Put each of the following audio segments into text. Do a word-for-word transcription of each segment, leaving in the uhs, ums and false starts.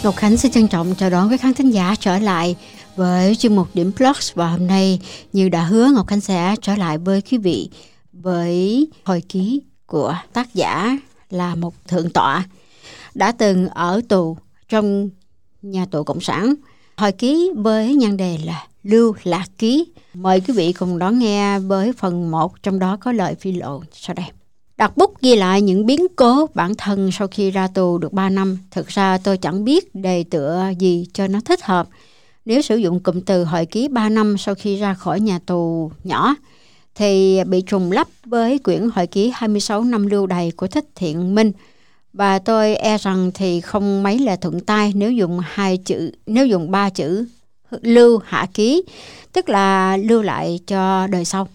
Ngọc Khánh xin trân trọng chào đón quý khán thính giả trở lại với chuyên mục Điểm Plus. Và hôm nay như đã hứa, Ngọc Khánh sẽ trở lại với quý vị với hồi ký của tác giả là một thượng tọa đã từng ở tù trong nhà tù Cộng sản. Hồi ký với nhan đề là Lưu Lạc Ký. Mời quý vị cùng đón nghe với phần một, trong đó có lời phi lộ sau đây. Đặt bút ghi lại những biến cố bản thân sau khi ra tù được ba năm. Thực ra tôi chẳng biết đề tựa gì cho nó thích hợp. Nếu sử dụng cụm từ hồi ký ba năm sau khi ra khỏi nhà tù nhỏ thì bị trùng lắp với quyển hồi ký hai mươi sáu năm lưu đày của Thích Thiện Minh. Và tôi e rằng thì không mấy là thuận tay nếu dùng hai chữ, nếu dùng ba chữ lưu hạ ký, tức là lưu lại cho đời sau.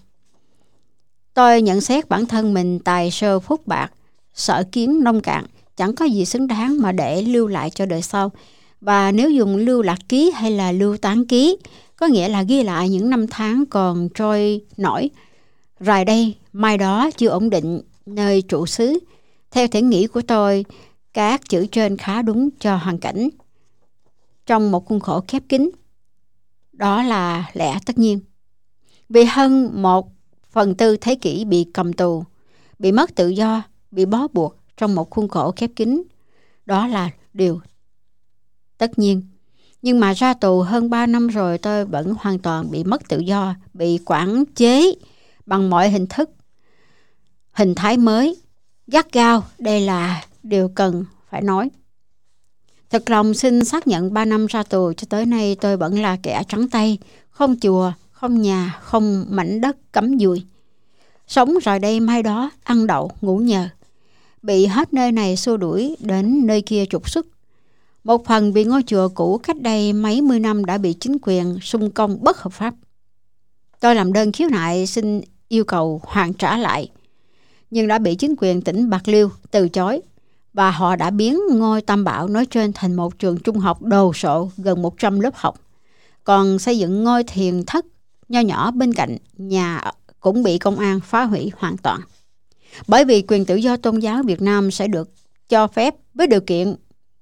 Tôi nhận xét bản thân mình tài sơ phúc bạc, sở kiến nông cạn, chẳng có gì xứng đáng mà để lưu lại cho đời sau. Và nếu dùng lưu lạc ký hay là lưu tán ký, có nghĩa là ghi lại những năm tháng còn trôi nổi, rồi đây, mai đó chưa ổn định nơi trụ xứ. Theo thể nghĩ của tôi, các chữ trên khá đúng cho hoàn cảnh trong một khuôn khổ khép kín. Đó là lẽ tất nhiên. Vì hơn một phần tư thế kỷ bị cầm tù, bị mất tự do, bị bó buộc trong một khuôn khổ khép kín, đó là điều tất nhiên. Nhưng mà ra tù hơn ba năm rồi, tôi vẫn hoàn toàn bị mất tự do, bị quản chế bằng mọi hình thức, hình thái mới, gắt gao. Đây là điều cần phải nói. Thật lòng xin xác nhận ba năm ra tù cho tới nay tôi vẫn là kẻ trắng tay, không chùa, không nhà, không mảnh đất cắm dùi. Sống rồi đây mai đó, ăn đậu, ngủ nhờ. Bị hết nơi này xua đuổi đến nơi kia trục xuất. Một phần vì ngôi chùa cũ cách đây mấy mươi năm đã bị chính quyền xung công bất hợp pháp. Tôi làm đơn khiếu nại xin yêu cầu hoàn trả lại, nhưng đã bị chính quyền tỉnh Bạc Liêu từ chối. Và họ đã biến ngôi Tam Bảo nói trên thành một trường trung học đồ sộ gần một trăm lớp học. Còn xây dựng ngôi thiền thất nho nhỏ bên cạnh nhà cũng bị công an phá hủy hoàn toàn. Bởi vì quyền tự do tôn giáo Việt Nam sẽ được cho phép với điều kiện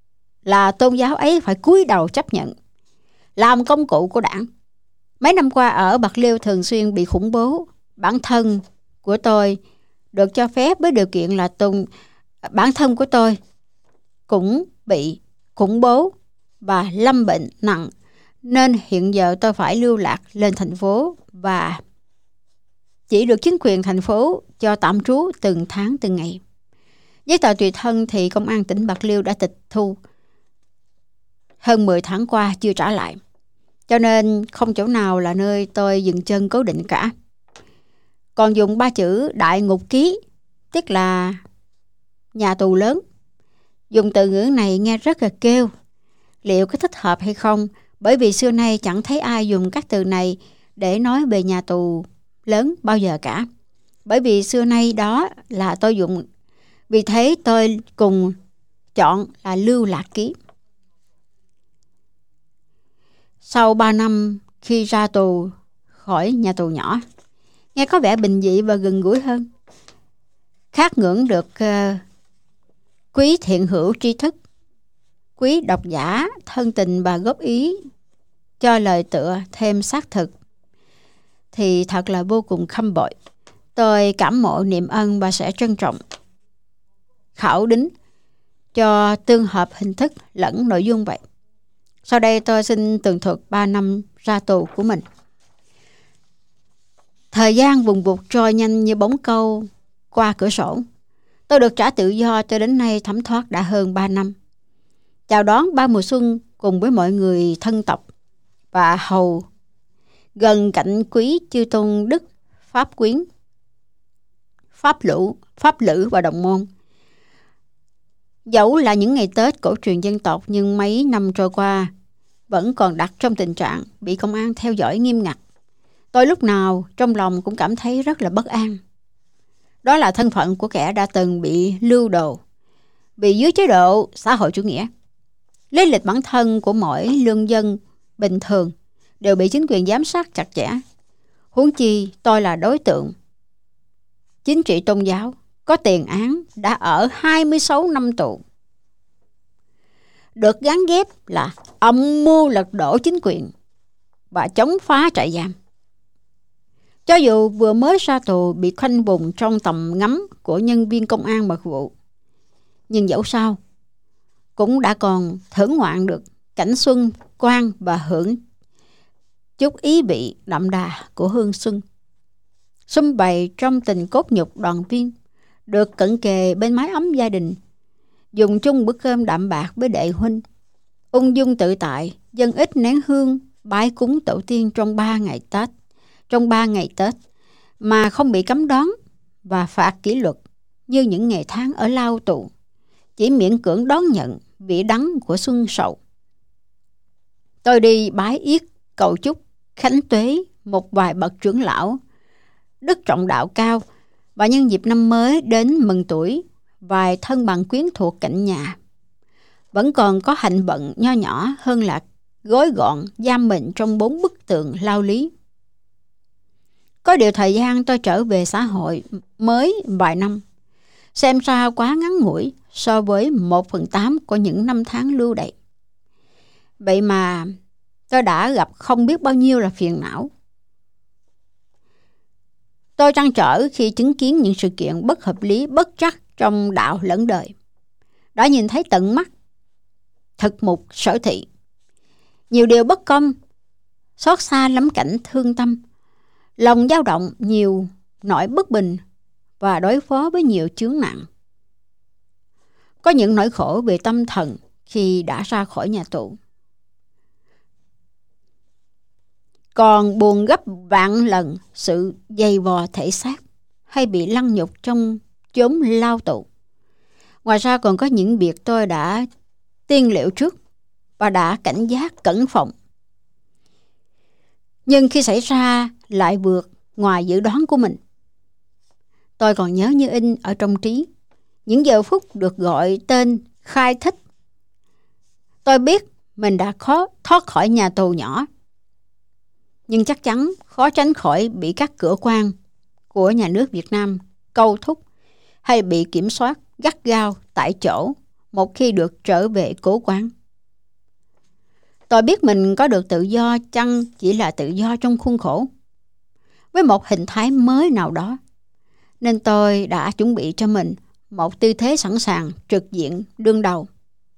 là tôn giáo ấy phải cúi đầu chấp nhận làm công cụ của đảng. Mấy năm qua ở Bạc Liêu thường xuyên bị khủng bố. Bản thân của tôi được cho phép với điều kiện là tôn bản thân của tôi cũng bị khủng bố và lâm bệnh nặng, nên hiện giờ tôi phải lưu lạc lên thành phố và chỉ được chính quyền thành phố cho tạm trú từng tháng từng ngày. Giấy tờ tùy thân thì công an tỉnh Bạc Liêu đã tịch thu hơn mười tháng qua chưa trả lại, cho nên không chỗ nào là nơi tôi dừng chân cố định cả. Còn dùng ba chữ đại ngục ký, tức là nhà tù lớn. Dùng từ ngữ này nghe rất là kêu. Liệu có thích hợp hay không? Bởi vì xưa nay chẳng thấy ai dùng các từ này để nói về nhà tù lớn bao giờ cả. Bởi vì xưa nay đó là tôi dùng. Vì thế tôi cùng chọn là lưu lạc ký. Sau ba năm khi ra tù khỏi nhà tù nhỏ, nghe có vẻ bình dị và gần gũi hơn. Khát ngưỡng được uh, quý thiện hữu tri thức, quý độc giả thân tình và góp ý cho lời tựa thêm xác thực, thì thật là vô cùng khâm bội. Tôi cảm mộ niệm ân và sẽ trân trọng khảo đính cho tương hợp hình thức lẫn nội dung vậy. Sau đây tôi xin tường thuật ba năm ra tù của mình. Thời gian vùng vụt trôi nhanh như bóng câu qua cửa sổ. Tôi được trả tự do cho đến nay thấm thoát đã hơn ba năm. Chào đón ba mùa xuân cùng với mọi người thân tộc và hầu gần cạnh quý chư tôn đức Pháp Quyến, Pháp Lũ, Pháp Lữ và Đồng Môn. Dẫu là những ngày Tết cổ truyền dân tộc, nhưng mấy năm trôi qua vẫn còn đặt trong tình trạng bị công an theo dõi nghiêm ngặt. Tôi lúc nào trong lòng cũng cảm thấy rất là bất an. Đó là thân phận của kẻ đã từng bị lưu đày, bị dưới chế độ xã hội chủ nghĩa. Lý lịch bản thân của mỗi lương dân bình thường đều bị chính quyền giám sát chặt chẽ. Huống chi tôi là đối tượng chính trị tôn giáo, có tiền án, đã ở hai mươi sáu năm tù. được gắn ghép là âm mưu lật đổ chính quyền và chống phá trại giam. Cho dù vừa mới ra tù bị khoanh vùng trong tầm ngắm của nhân viên công an mật vụ, nhưng dẫu sao cũng đã còn thưởng ngoạn được cảnh xuân quang và hưởng chút ý vị đậm đà của hương xuân. Sum vầy trong tình cốt nhục đoàn viên, được cận kề bên mái ấm gia đình, dùng chung bữa cơm đạm bạc với đệ huynh, ung dung tự tại, dâng ít nén hương bái cúng tổ tiên trong ba ngày Tết, trong ba ngày Tết mà không bị cấm đoán và phạt kỷ luật như những ngày tháng ở lao tù, chỉ miễn cưỡng đón nhận vị đắng của xuân sậu. Tôi đi bái yết cầu chúc khánh tuế một vài bậc trưởng lão đức trọng đạo cao, và nhân dịp năm mới đến mừng tuổi vài thân bằng quyến thuộc cạnh nhà. Vẫn còn có hạnh vận nho nhỏ hơn là gói gọn giam mình trong bốn bức tường lao lý. Có điều thời gian tôi trở về xã hội mới vài năm, xem ra quá ngắn ngủi so với một phần tám của những năm tháng lưu đày. Vậy mà tôi đã gặp không biết bao nhiêu là phiền não. Tôi trăn trở khi chứng kiến những sự kiện bất hợp lý, bất trắc trong đạo lẫn đời. Đã nhìn thấy tận mắt, thực mục sở thị, nhiều điều bất công, xót xa lắm cảnh thương tâm, lòng dao động nhiều nỗi bất bình và đối phó với nhiều chướng nặng. Có những nỗi khổ về tâm thần khi đã ra khỏi nhà tù. Còn buồn gấp vạn lần sự dày vò thể xác hay bị lăng nhục trong chốn lao tù. Ngoài ra còn có những việc tôi đã tiên liệu trước và đã cảnh giác cẩn phòng, nhưng khi xảy ra lại vượt ngoài dự đoán của mình. Tôi còn nhớ như in ở trong trí những giờ phút được gọi tên khai thích. Tôi biết mình đã khó thoát khỏi nhà tù nhỏ, nhưng chắc chắn khó tránh khỏi bị các cửa quan của nhà nước Việt Nam câu thúc hay bị kiểm soát gắt gao tại chỗ một khi được trở về cố quán. Tôi biết mình có được tự do chăng chỉ là tự do trong khuôn khổ, với một hình thái mới nào đó, nên tôi đã chuẩn bị cho mình một tư thế sẵn sàng trực diện đương đầu.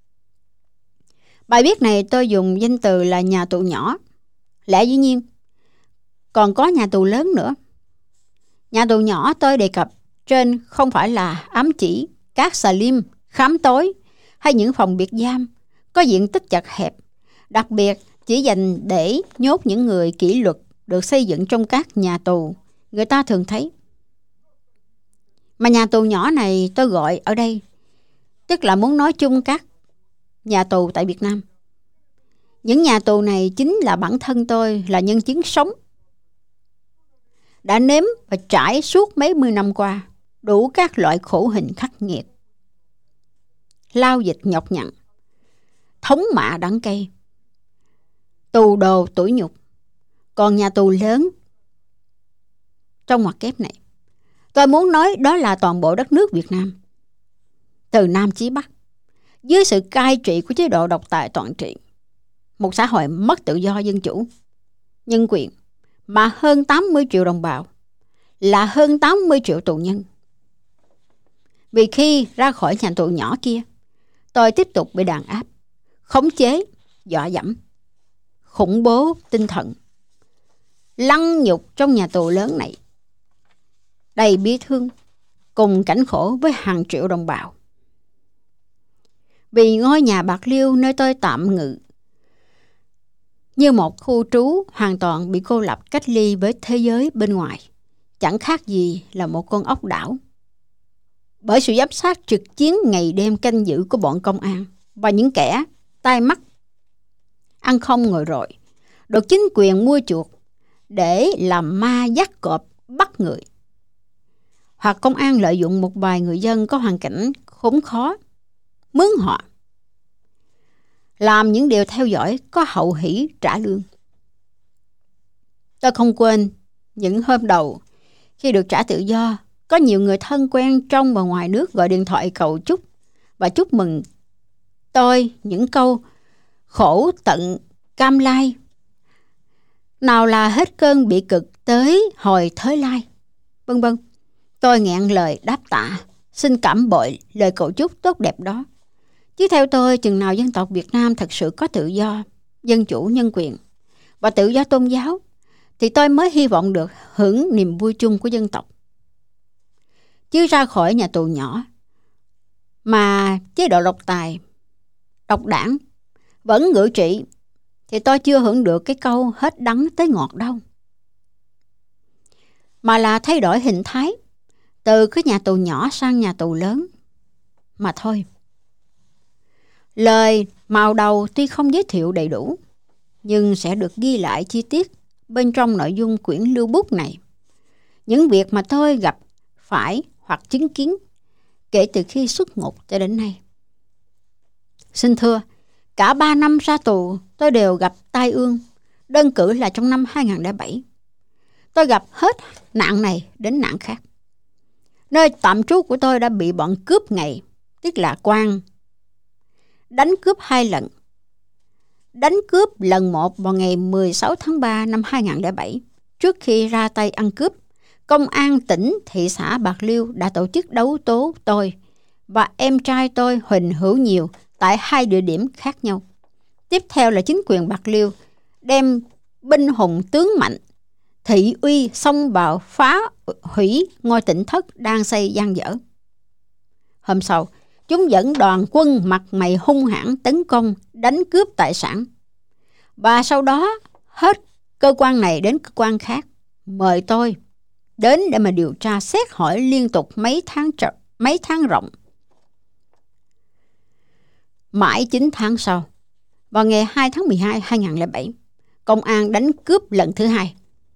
Bài viết này tôi dùng danh từ là nhà tù nhỏ. Lẽ dĩ nhiên còn có nhà tù lớn nữa. Nhà tù nhỏ tôi đề cập trên không phải là ám chỉ các xà lim, khám tối hay những phòng biệt giam có diện tích chật hẹp, đặc biệt chỉ dành để nhốt những người kỷ luật được xây dựng trong các nhà tù người ta thường thấy. Mà nhà tù nhỏ này tôi gọi ở đây, tức là muốn nói chung các nhà tù tại Việt Nam. Những nhà tù này chính là bản thân tôi, là nhân chứng sống, đã nếm và trải suốt mấy mươi năm qua đủ các loại khổ hình khắc nghiệt, lao dịch nhọc nhằn, thống mạ đắng cay, tù đồ tủi nhục. Còn nhà tù lớn trong ngoặc kép này, tôi muốn nói đó là toàn bộ đất nước Việt Nam, từ Nam chí Bắc, dưới sự cai trị của chế độ độc tài toàn trị, một xã hội mất tự do dân chủ, nhân quyền, mà hơn tám mươi triệu đồng bào là hơn tám mươi triệu tù nhân. Vì khi ra khỏi nhà tù nhỏ kia, tôi tiếp tục bị đàn áp, khống chế, dọa dẫm, khủng bố tinh thần, lăng nhục trong nhà tù lớn này, đầy bi thương, cùng cảnh khổ với hàng triệu đồng bào. Vì ngôi nhà bạc liêu nơi tôi tạm ngự như một khu trú hoàn toàn bị cô lập, cách ly với thế giới bên ngoài, chẳng khác gì là một con ốc đảo. Bởi sự giám sát trực chiến ngày đêm canh giữ của bọn công an và những kẻ tai mắt, ăn không ngồi rồi, được chính quyền mua chuộc để làm ma dắt cọp bắt người. Hoặc công an lợi dụng một vài người dân có hoàn cảnh khốn khó, mướn họ, làm những điều theo dõi có hậu hỷ trả lương. Tôi không quên những hôm đầu khi được trả tự do, có nhiều người thân quen trong và ngoài nước gọi điện thoại cầu chúc và chúc mừng tôi những câu khổ tận cam lai, nào là hết cơn bị cực tới hồi thới lai, vân vân. Tôi nghẹn lời đáp tạ, xin cảm bội lời cầu chúc tốt đẹp đó. Chứ theo tôi, chừng nào dân tộc Việt Nam thật sự có tự do, dân chủ, nhân quyền và tự do tôn giáo, thì tôi mới hy vọng được hưởng niềm vui chung của dân tộc. Chứ ra khỏi nhà tù nhỏ mà chế độ độc tài, độc đảng vẫn ngự trị, thì tôi chưa hưởng được cái câu hết đắng tới ngọt đâu. Mà là thay đổi hình thái từ cái nhà tù nhỏ sang nhà tù lớn mà thôi. Lời màu đầu tuy không giới thiệu đầy đủ, nhưng sẽ được ghi lại chi tiết bên trong nội dung quyển lưu bút này. Những việc mà tôi gặp phải hoặc chứng kiến kể từ khi xuất ngục cho đến nay. Xin thưa, cả ba năm ra tù tôi đều gặp tai ương, đơn cử là trong năm hai không không bảy. Tôi gặp hết nạn này đến nạn khác. Nơi tạm trú của tôi đã bị bọn cướp ngày, tức là quan, đánh cướp hai lần. Đánh cướp lần một vào ngày mười sáu tháng ba năm hai không không bảy. Trước khi ra tay ăn cướp, Công an tỉnh thị xã Bạc Liêu đã tổ chức đấu tố tôi và em trai tôi Huỳnh Hữu Nhiều tại hai địa điểm khác nhau. Tiếp theo là chính quyền Bạc Liêu đem binh hùng tướng mạnh, thị uy xông vào phá hủy ngôi tỉnh thất đang xây dang dở. Hôm sau, chúng dẫn đoàn quân mặt mày hung hãn tấn công, đánh cướp tài sản. Và sau đó hết cơ quan này đến cơ quan khác mời tôi đến để mà điều tra xét hỏi liên tục mấy tháng trợ, mấy tháng rộng. Mãi chín tháng sau, vào ngày hai tháng mười hai năm hai không không bảy, công an đánh cướp lần thứ hai.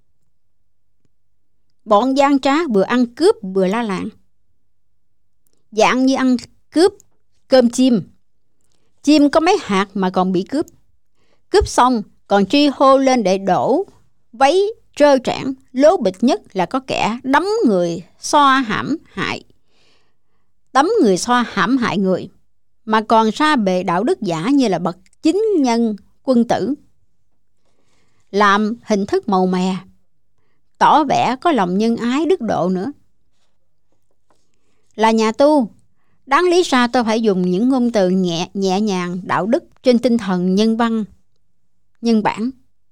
Bọn gian trá vừa ăn cướp vừa la làng, dạng như ăn cướp cơm chim. Chim có mấy hạt mà còn bị cướp. Cướp xong còn truy hô lên để đổ váy trơ trẽn. Lố bịch nhất là có kẻ đấm người xoa hãm hại, đấm người xoa hãm hại người, mà còn ra bề đạo đức giả như là bậc chính nhân quân tử, làm hình thức màu mè, tỏ vẻ có lòng nhân ái đức độ nữa. Là nhà tu, đáng lý ra tôi phải dùng những ngôn từ nhẹ nhẹ nhàng, đạo đức trên tinh thần nhân văn, nhân bản.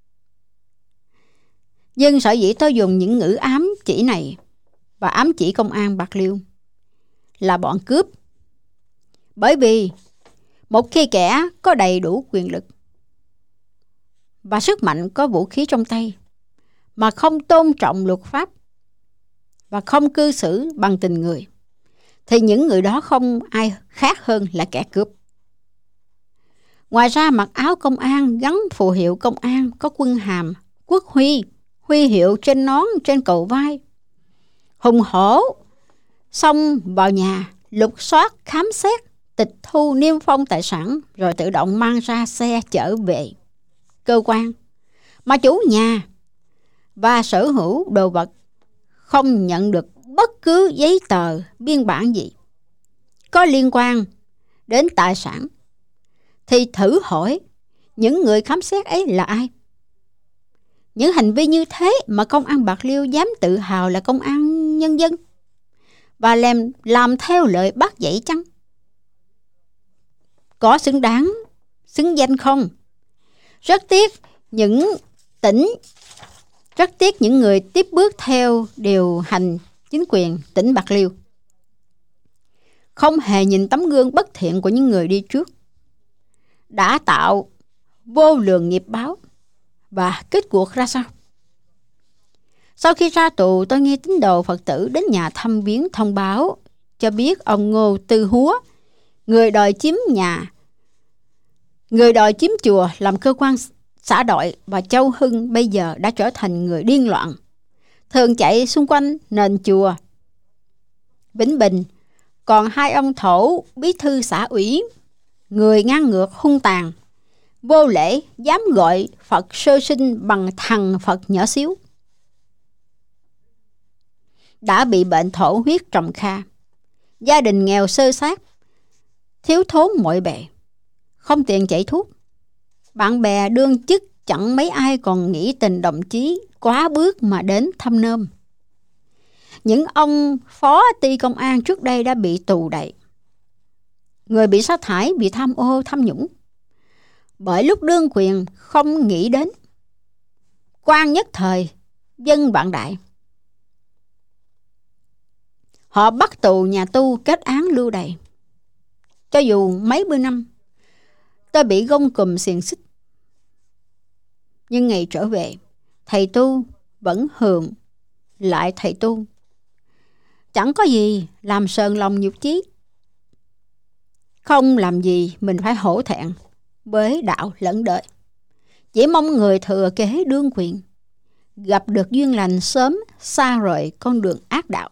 Nhưng sở dĩ tôi dùng những ngữ ám chỉ này và ám chỉ công an Bạc Liêu là bọn cướp, bởi vì một khi kẻ có đầy đủ quyền lực và sức mạnh, có vũ khí trong tay, mà không tôn trọng luật pháp và không cư xử bằng tình người, thì những người đó không ai khác hơn là kẻ cướp. Ngoài ra, mặc áo công an, gắn phù hiệu công an, có quân hàm, quốc huy, huy hiệu trên nón, trên cầu vai, hùng hổ xông vào nhà, lục soát, khám xét, tịch thu, niêm phong tài sản, rồi tự động mang ra xe chở về cơ quan, mà chủ nhà và sở hữu đồ vật không nhận được bất cứ giấy tờ, biên bản gì có liên quan đến tài sản, thì thử hỏi những người khám xét ấy là ai? Những hành vi như thế mà công an Bạc Liêu dám tự hào là công an nhân dân và làm, làm theo lời bác dạy chăng? Có xứng đáng, xứng danh không? Rất tiếc những tỉnh, rất tiếc những người tiếp bước theo điều hành chính quyền tỉnh Bạc Liêu không hề nhìn tấm gương bất thiện của những người đi trước, đã tạo vô lượng nghiệp báo. Và kết cuộc ra sao? Sau khi ra tù, tôi nghe tín đồ Phật tử đến nhà thăm viếng thông báo cho biết ông Ngô Tư Húa, người đòi chiếm nhà, người đòi chiếm chùa làm cơ quan xã đội, và Châu Hưng bây giờ đã trở thành người điên loạn, thường chạy xung quanh nền chùa Vĩnh Bình. Còn hai ông Thổ, bí thư xã ủy, người ngang ngược hung tàn, vô lễ, dám gọi Phật sơ sinh bằng thằng Phật nhỏ xíu, đã bị bệnh thổ huyết trầm kha, gia đình nghèo sơ sát, thiếu thốn mọi bề, không tiền chạy thuốc. Bạn bè đương chức chẳng mấy ai còn nghĩ tình đồng chí quá bước mà đến thăm nôm. Những ông phó ty công an trước đây đã bị tù đày. Người bị sa thải bị tham ô tham nhũng. Bởi lúc đương quyền không nghĩ đến. Quan nhất thời, dân bạn đại. Họ bắt tù nhà tu kết án lưu đày. Cho dù mấy mươi năm, tôi bị gông cùm xiềng xích. Nhưng ngày trở về, thầy tu vẫn hườm lại thầy tu. Chẳng có gì làm sờn lòng nhục chí. Không làm gì mình phải hổ thẹn với đạo lẫn đời. Chỉ mong người thừa kế đương quyền gặp được duyên lành sớm xa rời con đường ác đạo.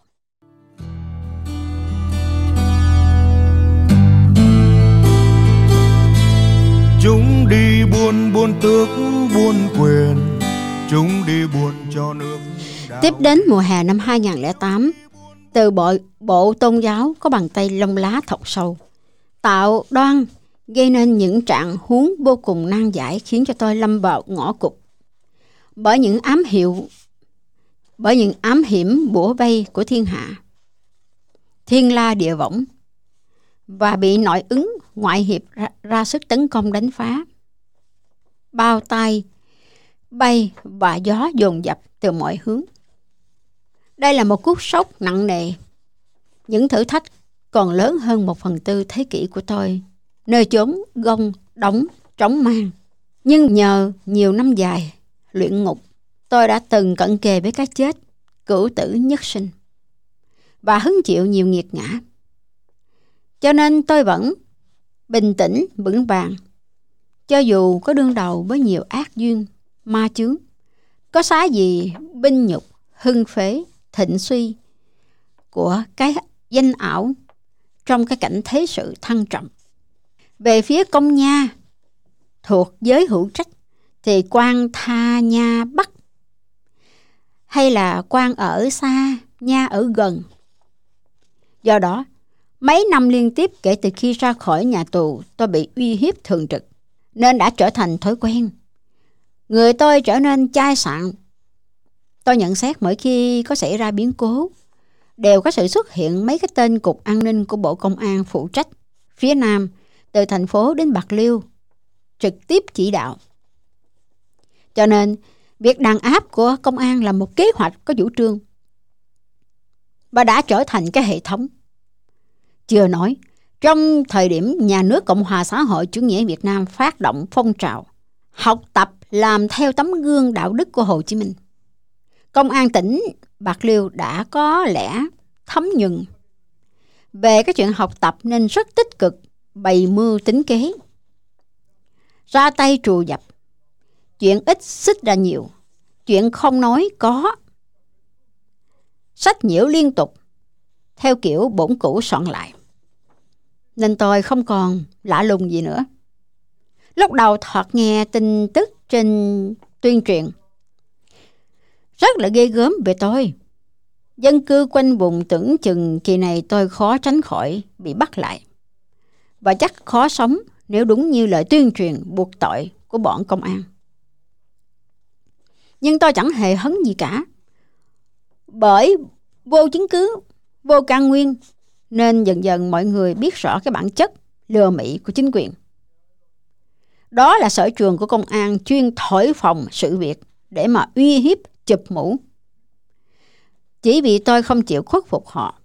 Chúng đi buôn buôn tước buôn quyền, chúng đi buôn cho nước. Tiếp đến mùa hè năm hai không không tám, từ bộ, bộ tôn giáo có bàn tay lông lá thọc sâu, tạo đoan gây nên những trạng huống vô cùng nan giải, khiến cho tôi lâm vào ngõ cụt. Bởi những ám hiệu, bởi những ám hiểm bủa vây của thiên hạ, thiên la địa võng, và bị nội ứng ngoại hiệp ra, ra sức tấn công đánh phá. Bao tay bay và gió dồn dập từ mọi hướng. Đây là một cú sốc nặng nề. Những thử thách còn lớn hơn một phần tư thế kỷ của tôi, nơi chốn gông đóng trống mang. Nhưng nhờ nhiều năm dài luyện ngục, tôi đã từng cận kề với cái chết, cửu tử nhất sinh, và hứng chịu nhiều nghiệt ngã. Cho nên tôi vẫn bình tĩnh vững vàng, cho dù có đương đầu với nhiều ác duyên, ma chướng, có xá gì binh nhục, hưng phế, thịnh suy của cái danh ảo trong cái cảnh thế sự thăng trầm. Về phía Công Nha thuộc giới hữu trách thì quan tha Nha Bắc, hay là quan ở xa, Nha ở gần. Do đó, mấy năm liên tiếp kể từ khi ra khỏi nhà tù, tôi bị uy hiếp thường trực, nên đã trở thành thói quen. Người tôi trở nên chai sạn. Tôi nhận xét mỗi khi có xảy ra biến cố, đều có sự xuất hiện mấy cái tên cục an ninh của Bộ Công an phụ trách phía Nam, từ thành phố đến Bạc Liêu, trực tiếp chỉ đạo. Cho nên, việc đàn áp của công an là một kế hoạch có chủ trương và đã trở thành cái hệ thống. Chưa nói, trong thời điểm nhà nước Cộng hòa xã hội chủ nghĩa Việt Nam phát động phong trào học tập làm theo tấm gương đạo đức của Hồ Chí Minh, Công an tỉnh Bạc Liêu đã có lẽ thấm nhuần về cái chuyện học tập, nên rất tích cực bày mưu tính kế, ra tay trù dập. Chuyện ít xích ra nhiều, chuyện không nói có, sách nhiễu liên tục theo kiểu bổn cũ soạn lại. Nên tôi không còn lạ lùng gì nữa. Lúc đầu thoạt nghe tin tức trên tuyên truyền rất là ghê gớm về tôi. Dân cư quanh vùng tưởng chừng kỳ này tôi khó tránh khỏi bị bắt lại, và chắc khó sống nếu đúng như lời tuyên truyền buộc tội của bọn công an. Nhưng tôi chẳng hề hấn gì cả, bởi vô chứng cứ, vô căn nguyên, nên dần dần mọi người biết rõ cái bản chất lừa mị của chính quyền. Đó là sở trường của công an, chuyên thổi phồng sự việc để mà uy hiếp, chụp mũ. Chỉ vì tôi không chịu khuất phục họ.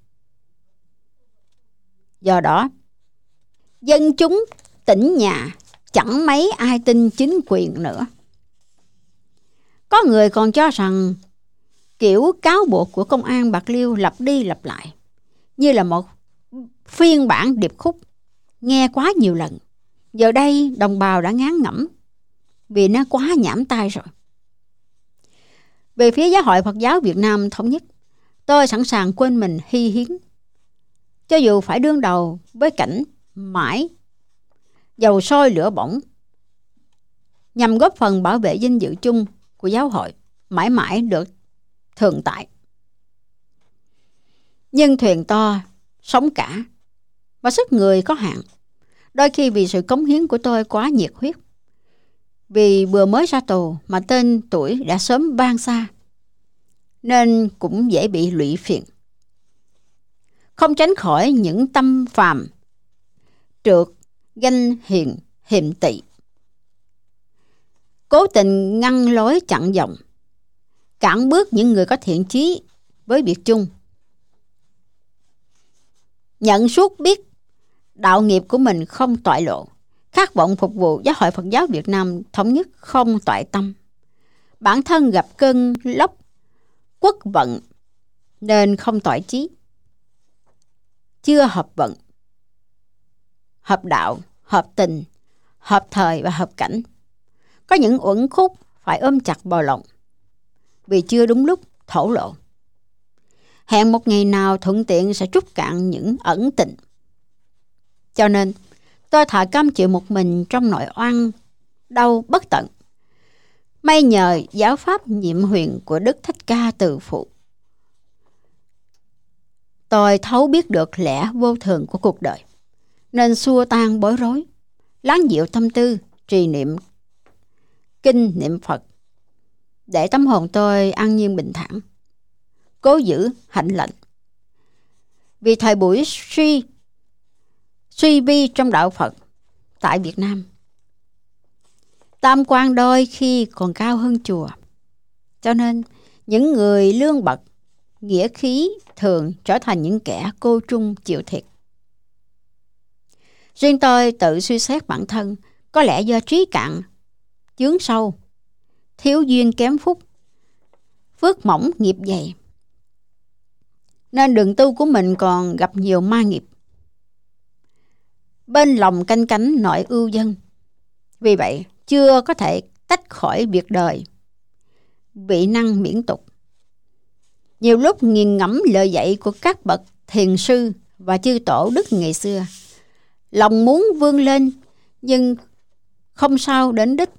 Do đó, dân chúng tỉnh nhà chẳng mấy ai tin chính quyền nữa. Có người còn cho rằng kiểu cáo buộc của công an Bạc Liêu lặp đi lặp lại như là một phiên bản điệp khúc nghe quá nhiều lần. Giờ đây đồng bào đã ngán ngẩm vì nó quá nhảm tai rồi. Về phía Giáo hội Phật giáo Việt Nam Thống nhất, tôi sẵn sàng quên mình hy hiến, cho dù phải đương đầu với cảnh mãi dầu sôi lửa bỏng, nhằm góp phần bảo vệ danh dự chung của giáo hội mãi mãi được thường tại. Nhưng thuyền to, sóng cả và sức người có hạn, Đôi khi vì sự cống hiến của tôi quá nhiệt huyết, vì vừa mới ra tù mà tên tuổi đã sớm ban xa, nên cũng dễ bị lụy phiền, không tránh khỏi những tâm phàm, trượt, ganh hiền, hiềm tị, cố tình ngăn lối chặn dòng, cản bước những người có thiện chí với việc chung. Nhận suốt biết đạo nghiệp của mình không toại lộ, khát vọng phục vụ Giáo hội Phật giáo Việt Nam thống nhất không toại tâm. Bản thân gặp cơn lốc quốc vận nên không toại chí, chưa hợp vận, hợp đạo, hợp tình, hợp thời và hợp cảnh. Có những uẩn khúc phải ôm chặt vào lòng vì chưa đúng lúc thổ lộ. Hẹn một ngày nào thuận tiện sẽ trút cạn những ẩn tình. Cho nên tôi thà cam chịu một mình trong nội oan đau bất tận. May nhờ giáo pháp nhiệm huyền của Đức Thích Ca Từ Phụ, tôi thấu biết được lẽ vô thường của cuộc đời, nên xua tan bối rối, lắng dịu tâm tư, trì niệm kinh niệm Phật, để tâm hồn tôi an nhiên bình thản, cố giữ hạnh lành. Vì thời buổi suy suy vi trong đạo Phật tại Việt Nam, tam quan đôi khi còn cao hơn chùa, cho nên những người lương bậc, nghĩa khí thường trở thành những kẻ cô trung chịu thiệt. Riêng tôi tự suy xét bản thân, có lẽ do trí cạn, chướng sâu, thiếu duyên kém phúc, phước mỏng nghiệp dày, nên đường tu của mình còn gặp nhiều ma nghiệp, bên lòng canh cánh nội ưu dân. Vì vậy chưa có thể tách khỏi việc đời, vị năng miễn tục. Nhiều lúc nghiền ngẫm lời dạy của các bậc thiền sư và chư tổ đức ngày xưa, lòng muốn vươn lên nhưng không sao đến đích.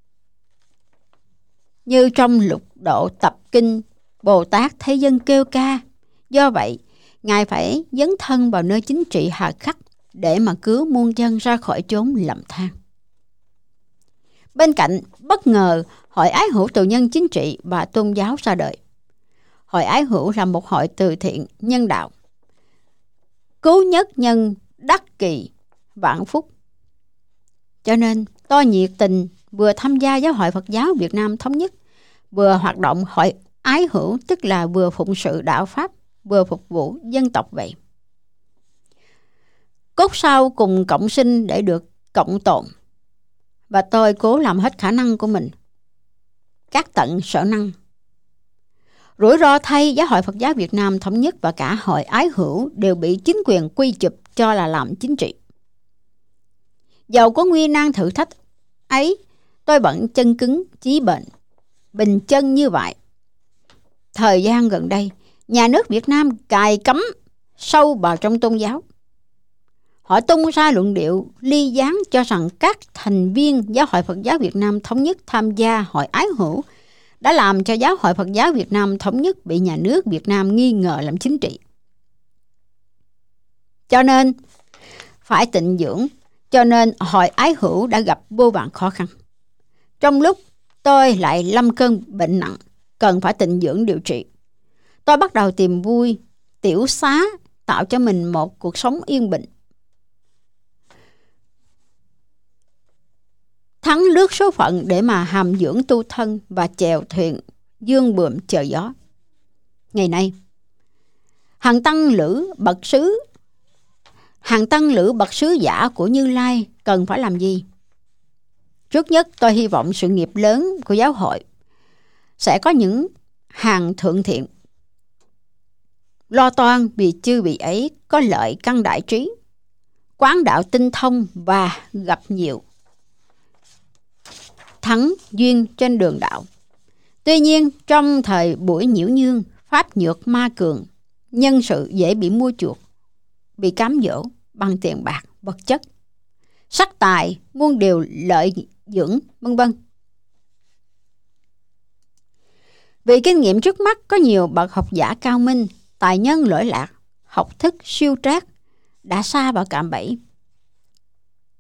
Như trong lục độ tập kinh, Bồ Tát thấy dân kêu ca, do vậy Ngài phải dấn thân vào nơi chính trị hà khắc để mà cứu muôn dân ra khỏi chốn lầm than. Bên cạnh, bất ngờ Hội Ái Hữu Tù Nhân Chính trị và Tôn giáo ra đời. Hội Ái Hữu là một hội từ thiện nhân đạo, cứu nhất nhân đắc kỳ vạn phúc. Cho nên tôi nhiệt tình vừa tham gia Giáo hội Phật giáo Việt Nam thống nhất, vừa hoạt động Hội Ái Hữu, tức là vừa phụng sự đạo pháp, vừa phục vụ dân tộc vậy. Cốt sau cùng cộng sinh để được cộng tồn, và tôi cố làm hết khả năng của mình, các tận sở năng. Rủi ro thay, Giáo hội Phật giáo Việt Nam thống nhất và cả Hội Ái Hữu đều bị chính quyền quy chụp cho là làm chính trị. Dầu có nguy nan thử thách ấy, tôi vẫn chân cứng chí bền, bình chân như vậy. Thời gian gần đây, nhà nước Việt Nam cài cắm sâu vào trong tôn giáo. Họ tung ra luận điệu ly gián cho rằng các thành viên Giáo hội Phật giáo Việt Nam thống nhất tham gia Hội Ái Hữu đã làm cho Giáo hội Phật giáo Việt Nam thống nhất bị nhà nước Việt Nam nghi ngờ làm chính trị. Cho nên phải tịnh dưỡng, cho nên Hội Ái Hữu đã gặp vô vàn khó khăn. Trong lúc tôi lại lâm cơn bệnh nặng, cần phải tịnh dưỡng điều trị, tôi bắt đầu tìm vui, tiểu xá, tạo cho mình một cuộc sống yên bình. Thắng lướt số phận để mà hàm dưỡng tu thân và chèo thuyền dương bườm chờ gió. Ngày nay, hàng tăng lữ bậc sứ hàng tăng lữ bậc sứ giả của Như Lai cần phải làm gì? Trước nhất, tôi hy vọng sự nghiệp lớn của giáo hội sẽ có những hàng thượng thiện, lo toan vì chư vị ấy có lợi căn đại trí, quán đạo tinh thông và gặp nhiều thắng duyên trên đường đạo. Tuy nhiên, trong thời buổi nhiễu nhương, pháp nhược ma cường, nhân sự dễ bị mua chuộc, bị cám dỗ bằng tiền bạc, vật chất, sắc tài, muôn điều lợi dưỡng, vân vân. Vì kinh nghiệm trước mắt, có nhiều bậc học giả cao minh, tài nhân lỗi lạc, học thức siêu trác đã sa vào cạm bẫy.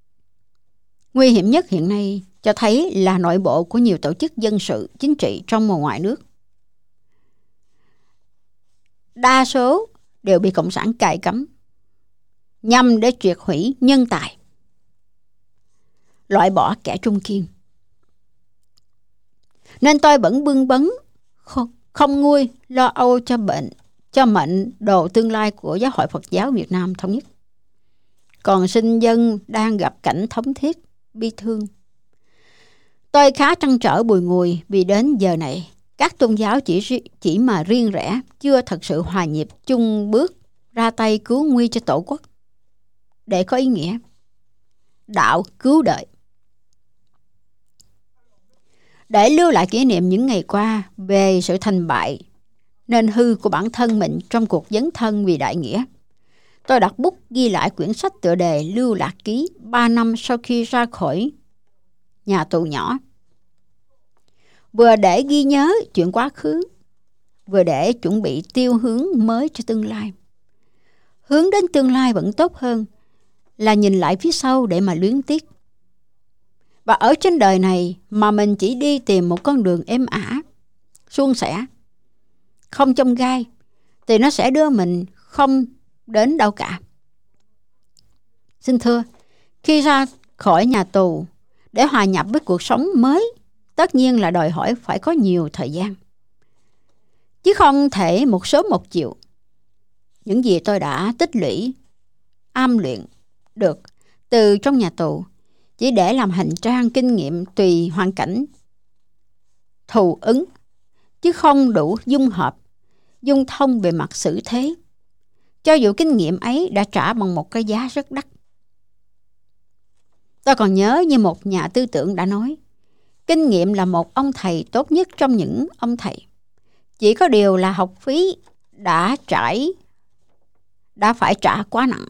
Nguy hiểm nhất hiện nay cho thấy là nội bộ của nhiều tổ chức dân sự, chính trị trong và ngoài nước. Đa số đều bị Cộng sản cài cắm nhằm để triệt hủy nhân tài, loại bỏ kẻ trung kiên. Nên tôi vẫn bưng bấn không, không nguôi lo âu cho bệnh, cho mệnh đồ tương lai của Giáo hội Phật giáo Việt Nam thống nhất. Còn sinh dân đang gặp cảnh thống thiết, bi thương. Tôi khá trăn trở bùi ngùi vì đến giờ này, các tôn giáo chỉ, chỉ mà riêng rẽ, chưa thật sự hòa nhịp chung bước ra tay cứu nguy cho Tổ quốc. Để có ý nghĩa, đạo cứu đời. Để lưu lại kỷ niệm những ngày qua về sự thành bại nên hư của bản thân mình trong cuộc dấn thân vì đại nghĩa, tôi đặt bút ghi lại quyển sách tựa đề Lưu Lạc Ký ba năm sau khi ra khỏi nhà tù nhỏ. Vừa để ghi nhớ chuyện quá khứ, vừa để chuẩn bị tiêu hướng mới cho tương lai. Hướng đến tương lai vẫn tốt hơn là nhìn lại phía sau để mà luyến tiếc. Và ở trên đời này mà mình chỉ đi tìm một con đường êm ả, suôn sẻ, không chông gai, thì nó sẽ đưa mình không đến đâu cả. Xin thưa, khi ra khỏi nhà tù để hòa nhập với cuộc sống mới, tất nhiên là đòi hỏi phải có nhiều thời gian, chứ không thể một sớm một chiều. Những gì tôi đã tích lũy, am luyện được từ trong nhà tù chỉ để làm hành trang kinh nghiệm tùy hoàn cảnh thù ứng, chứ không đủ dung hợp, dung thông về mặt xử thế. Cho dù kinh nghiệm ấy đã trả bằng một cái giá rất đắt. Tôi còn nhớ như một nhà tư tưởng đã nói, kinh nghiệm là một ông thầy tốt nhất trong những ông thầy. Chỉ có điều là học phí đã trải đã phải trả quá nặng.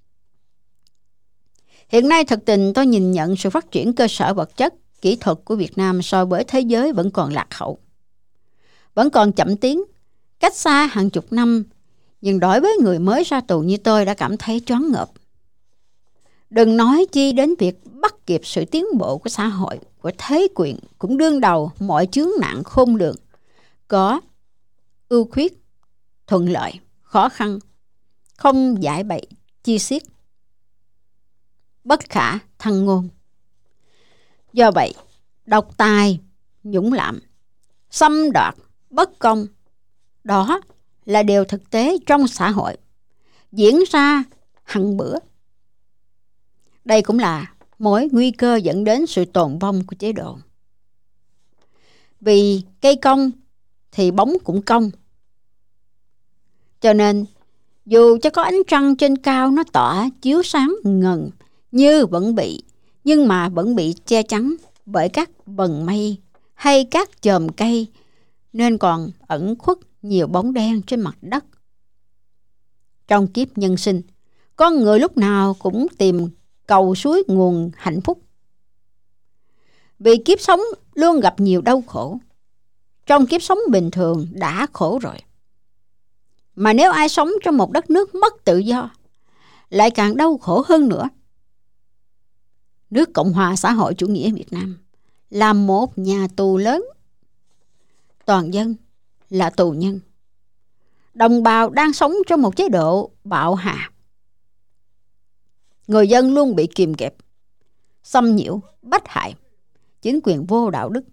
Hiện nay thực tình tôi nhìn nhận sự phát triển cơ sở vật chất, kỹ thuật của Việt Nam so với thế giới vẫn còn lạc hậu, vẫn còn chậm tiến, cách xa hàng chục năm. Nhưng đối với người mới ra tù như tôi đã cảm thấy choáng ngợp. Đừng nói chi đến việc bắt kịp sự tiến bộ của xã hội, của thế quyền, cũng đương đầu mọi chướng nạn khôn lường, có ưu khuyết, thuận lợi, khó khăn, không giải bày chi xiết, bất khả thăng ngôn. Do vậy, độc tài, nhũng lạm, xâm đoạt, bất công, đó là điều thực tế trong xã hội, diễn ra hằng bữa. Đây cũng là mối nguy cơ dẫn đến sự tồn vong của chế độ. Vì cây cong thì bóng cũng cong. Cho nên, dù cho có ánh trăng trên cao nó tỏa chiếu sáng ngần, như vẫn bị, nhưng mà vẫn bị che chắn bởi các bần mây hay các chòm cây, nên còn ẩn khuất nhiều bóng đen trên mặt đất. Trong kiếp nhân sinh, con người lúc nào cũng tìm cầu suối nguồn hạnh phúc. Vì kiếp sống luôn gặp nhiều đau khổ. Trong kiếp sống bình thường đã khổ rồi. Mà nếu ai sống trong một đất nước mất tự do, lại càng đau khổ hơn nữa. Nước Cộng hòa xã hội chủ nghĩa Việt Nam là một nhà tù lớn. Toàn dân là tù nhân. Đồng bào đang sống trong một chế độ bạo hạ. Người dân luôn bị kìm kẹp, xâm nhiễu, bách hại, chính quyền vô đạo đức,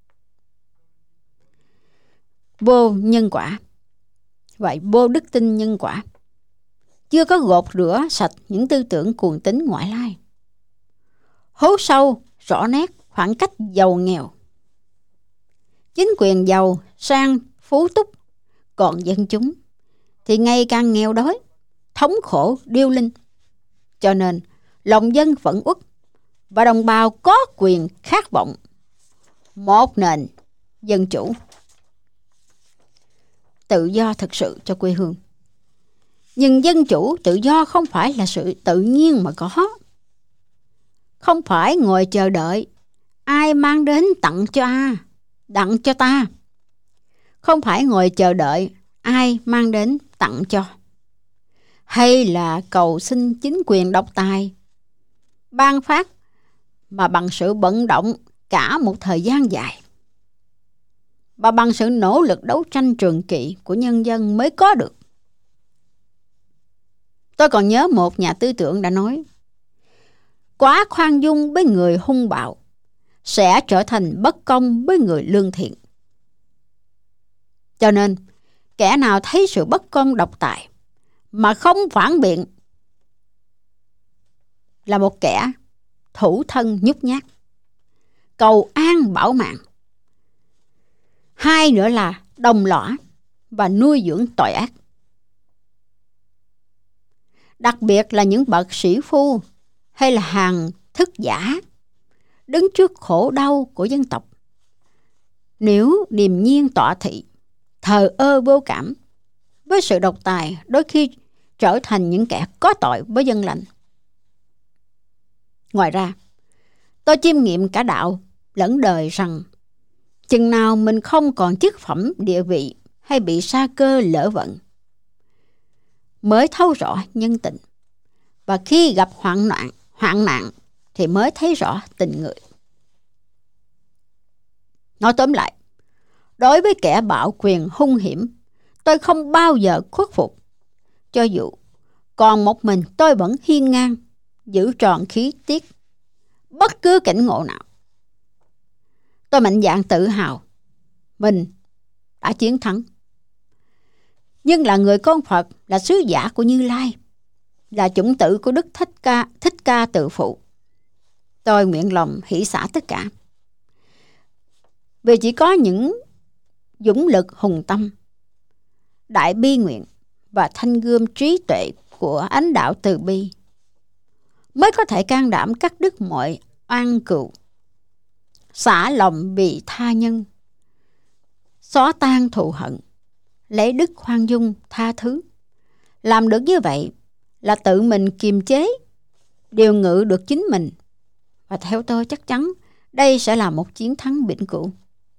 vô nhân quả, vậy vô đức tin nhân quả, chưa có gột rửa sạch những tư tưởng cuồng tín ngoại lai, hố sâu rõ nét khoảng cách giàu nghèo, chính quyền giàu sang phú túc, còn dân chúng thì ngày càng nghèo đói, thống khổ điêu linh. Cho nên lòng dân phẫn uất và đồng bào có quyền khát vọng một nền dân chủ, tự do thực sự cho quê hương. Nhưng dân chủ tự do không phải là sự tự nhiên mà có. Không phải ngồi chờ đợi ai mang đến tặng cho a, tặng cho ta. Không phải ngồi chờ đợi ai mang đến tặng cho. Hay là cầu xin chính quyền độc tài ban phát mà bằng sự vận động cả một thời gian dài, và bằng sự nỗ lực đấu tranh trường kỳ của nhân dân mới có được. Tôi còn nhớ một nhà tư tưởng đã nói, quá khoan dung với người hung bạo sẽ trở thành bất công với người lương thiện. Cho nên, kẻ nào thấy sự bất công độc tài mà không phản biện là một kẻ thủ thân nhút nhát, cầu an bảo mạng. Hai nữa là đồng lõa và nuôi dưỡng tội ác. Đặc biệt là những bậc sĩ phu hay là hàng thức giả đứng trước khổ đau của dân tộc. Nếu điềm nhiên tọa thị, thờ ơ vô cảm với sự độc tài, đôi khi trở thành những kẻ có tội với dân lành. Ngoài ra, tôi chiêm nghiệm cả đạo lẫn đời rằng chừng nào mình không còn chức phẩm địa vị hay bị sa cơ lỡ vận, mới thấu rõ nhân tình, và khi gặp hoạn nạn, hoạn nạn thì mới thấy rõ tình người. Nói tóm lại, đối với kẻ bạo quyền hung hiểm, tôi không bao giờ khuất phục. Cho dù còn một mình, tôi vẫn hiên ngang, giữ tròn khí tiết bất cứ cảnh ngộ nào. Tôi mạnh dạn tự hào mình đã chiến thắng. Nhưng là người con Phật, là sứ giả của Như Lai, là chủng tử của Đức Thích Ca, Thích Ca Tự Phụ, tôi nguyện lòng hỷ xả tất cả. Vì chỉ có những dũng lực hùng tâm, đại bi nguyện và thanh gươm trí tuệ của ánh đạo từ bi mới có thể can đảm cắt đứt mọi oan cừu, xả lòng vì tha nhân, xóa tan thù hận, lấy đức khoan dung tha thứ. Làm được như vậy là tự mình kiềm chế, điều ngự được chính mình, và theo tôi chắc chắn đây sẽ là một chiến thắng vĩnh cửu.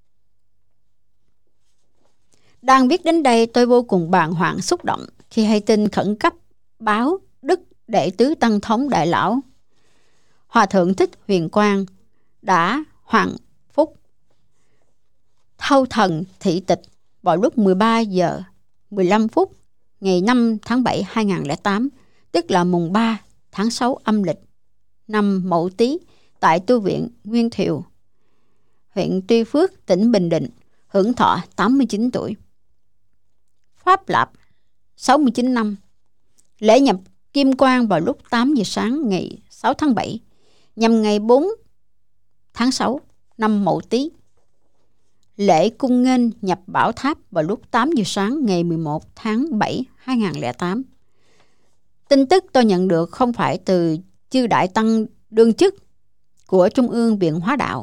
Đang viết đến đây, tôi vô cùng bàng hoàng xúc động khi hay tin khẩn cấp báo Đức Đệ Tứ Tăng Thống Đại Lão Hòa Thượng Thích Huyền Quang đã hoàn phúc thâu thần thị tịch vào lúc mười ba giờ mười lăm phút ngày năm tháng bảy hai nghìn không trăm lẻ tám, tức là mùng ba tháng sáu âm lịch năm Mậu Tý, tại tu viện Nguyên Thiều, huyện Tuy Phước, tỉnh Bình Định, hưởng thọ tám mươi chín tuổi. Pháp Lạp sáu mươi chín năm. Lễ nhập kim quang vào lúc tám giờ sáng ngày sáu tháng bảy, nhằm ngày bốn tháng sáu năm Mậu Tý. Lễ cung nghênh nhập bảo tháp vào lúc tám giờ sáng ngày mười một tháng bảy hai nghìn không trăm lẻ tám. Tin tức tôi nhận được không phải từ chư đại tăng đương chức của Trung ương Viện Hóa Đạo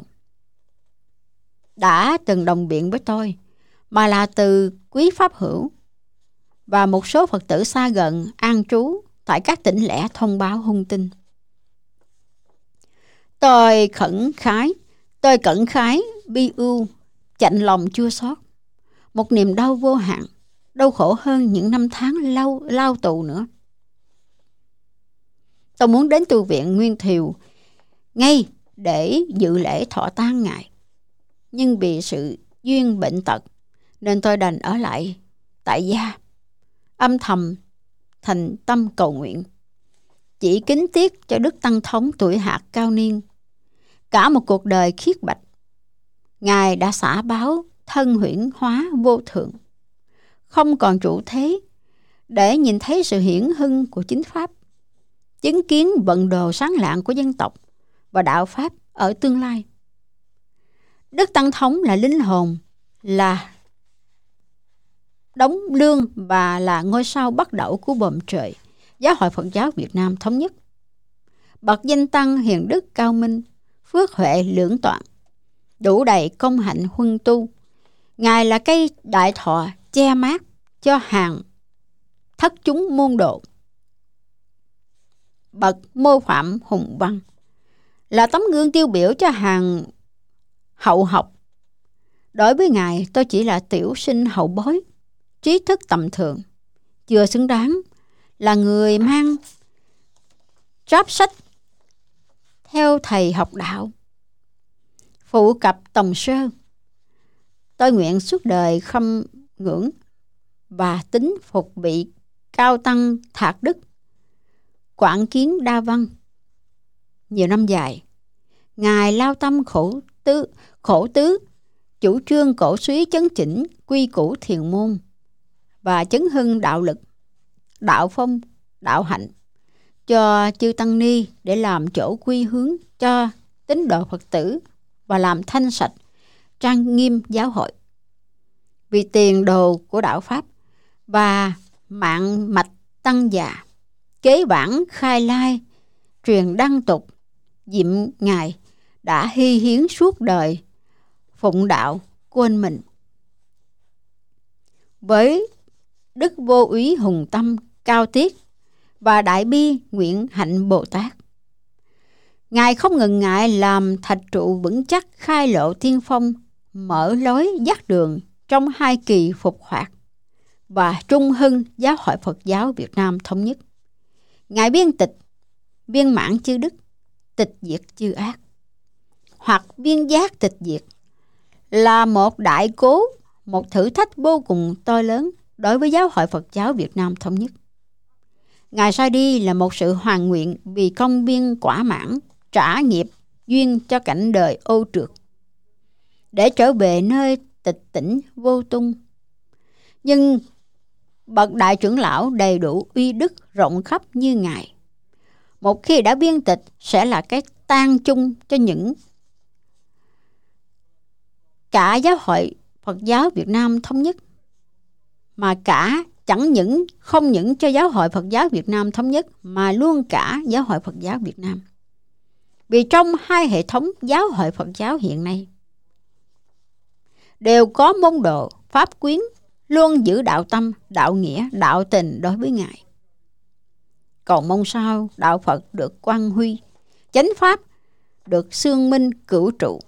đã từng đồng biện với tôi, mà là từ quý pháp hữu và một số Phật tử xa gần an trú tại các tỉnh lẻ thông báo hung tin. Tôi khẩn khái, tôi cẩn khái, bi ưu, chạnh lòng chua xót, một niềm đau vô hạn, đau khổ hơn những năm tháng lao, lao tù nữa. Tôi muốn đến tu viện Nguyên Thiều ngay để dự lễ thọ tang ngài, nhưng vì sự duyên bệnh tật nên tôi đành ở lại tại gia, âm thầm thành tâm cầu nguyện, chỉ kính tiếc cho Đức Tăng Thống tuổi hạt cao niên. Cả một cuộc đời khiết bạch, ngài đã xả báo thân huyễn hóa vô thượng, không còn trụ thế, để nhìn thấy sự hiển hưng của chính pháp, chứng kiến vận đồ sáng lạng của dân tộc và đạo pháp ở tương lai. Đức Tăng Thống là linh hồn, là đống lương và là ngôi sao bắt đầu của bầu trời Giáo hội Phật giáo Việt Nam thống nhất. Bậc danh tăng hiền đức cao minh, phước huệ lưỡng toạn, đủ đầy công hạnh huân tu. Ngài là cây đại thọ che mát cho hàng thất chúng môn đồ. Bậc mô phạm hùng văn, là tấm gương tiêu biểu cho hàng hậu học. Đối với ngài, tôi chỉ là tiểu sinh hậu bối, trí thức tầm thường, chưa xứng đáng là người mang tráp sách theo thầy học đạo. Phụ cập Tòng Sơ, tôi nguyện suốt đời khâm ngưỡng và tín phục vị cao tăng Thạc Đức, quảng kiến đa văn. Nhiều năm dài, Ngài lao tâm khổ tứ, khổ tứ, chủ trương cổ suý chấn chỉnh quy củ thiền môn và chấn hưng đạo lực, đạo phong, đạo hạnh cho chư tăng ni để làm chỗ quy hướng cho tín đồ Phật tử và làm thanh sạch, trang nghiêm giáo hội. Vì tiền đồ của đạo Pháp và mạng mạch tăng già, kế bản khai lai, truyền đăng tục, diệm Ngài đã hy hiến suốt đời, phụng đạo quên mình. Với đức vô úy hùng tâm cao tiết và đại bi nguyện hạnh Bồ Tát, Ngài không ngần ngại làm thạch trụ vững chắc, khai lộ tiên phong, mở lối dắt đường trong hai kỳ phục hoạt và trung hưng giáo hội Phật giáo Việt Nam thống nhất. Ngài biên tịch, viên mãn chư đức, tịch diệt chư ác, hoặc viên giác tịch diệt, là một đại cố, một thử thách vô cùng to lớn đối với giáo hội Phật giáo Việt Nam thống nhất. Ngài sai đi là một sự hoàn nguyện vì công biên quả mãn, trả nghiệp duyên cho cảnh đời ô trượt, để trở về nơi tịch tỉnh vô tung. Nhưng bậc đại trưởng lão đầy đủ uy đức rộng khắp như Ngài, một khi đã biên tịch sẽ là cái tang chung cho những cả giáo hội Phật giáo Việt Nam thống nhất, mà cả chẳng những không những cho giáo hội Phật giáo Việt Nam thống nhất mà luôn cả giáo hội Phật giáo Việt Nam. Vì trong hai hệ thống giáo hội Phật giáo hiện nay đều có môn đồ pháp quyến luôn giữ đạo tâm, đạo nghĩa, đạo tình đối với Ngài. Cầu mong sao đạo Phật được quang huy, chánh pháp được xương minh cửu trụ.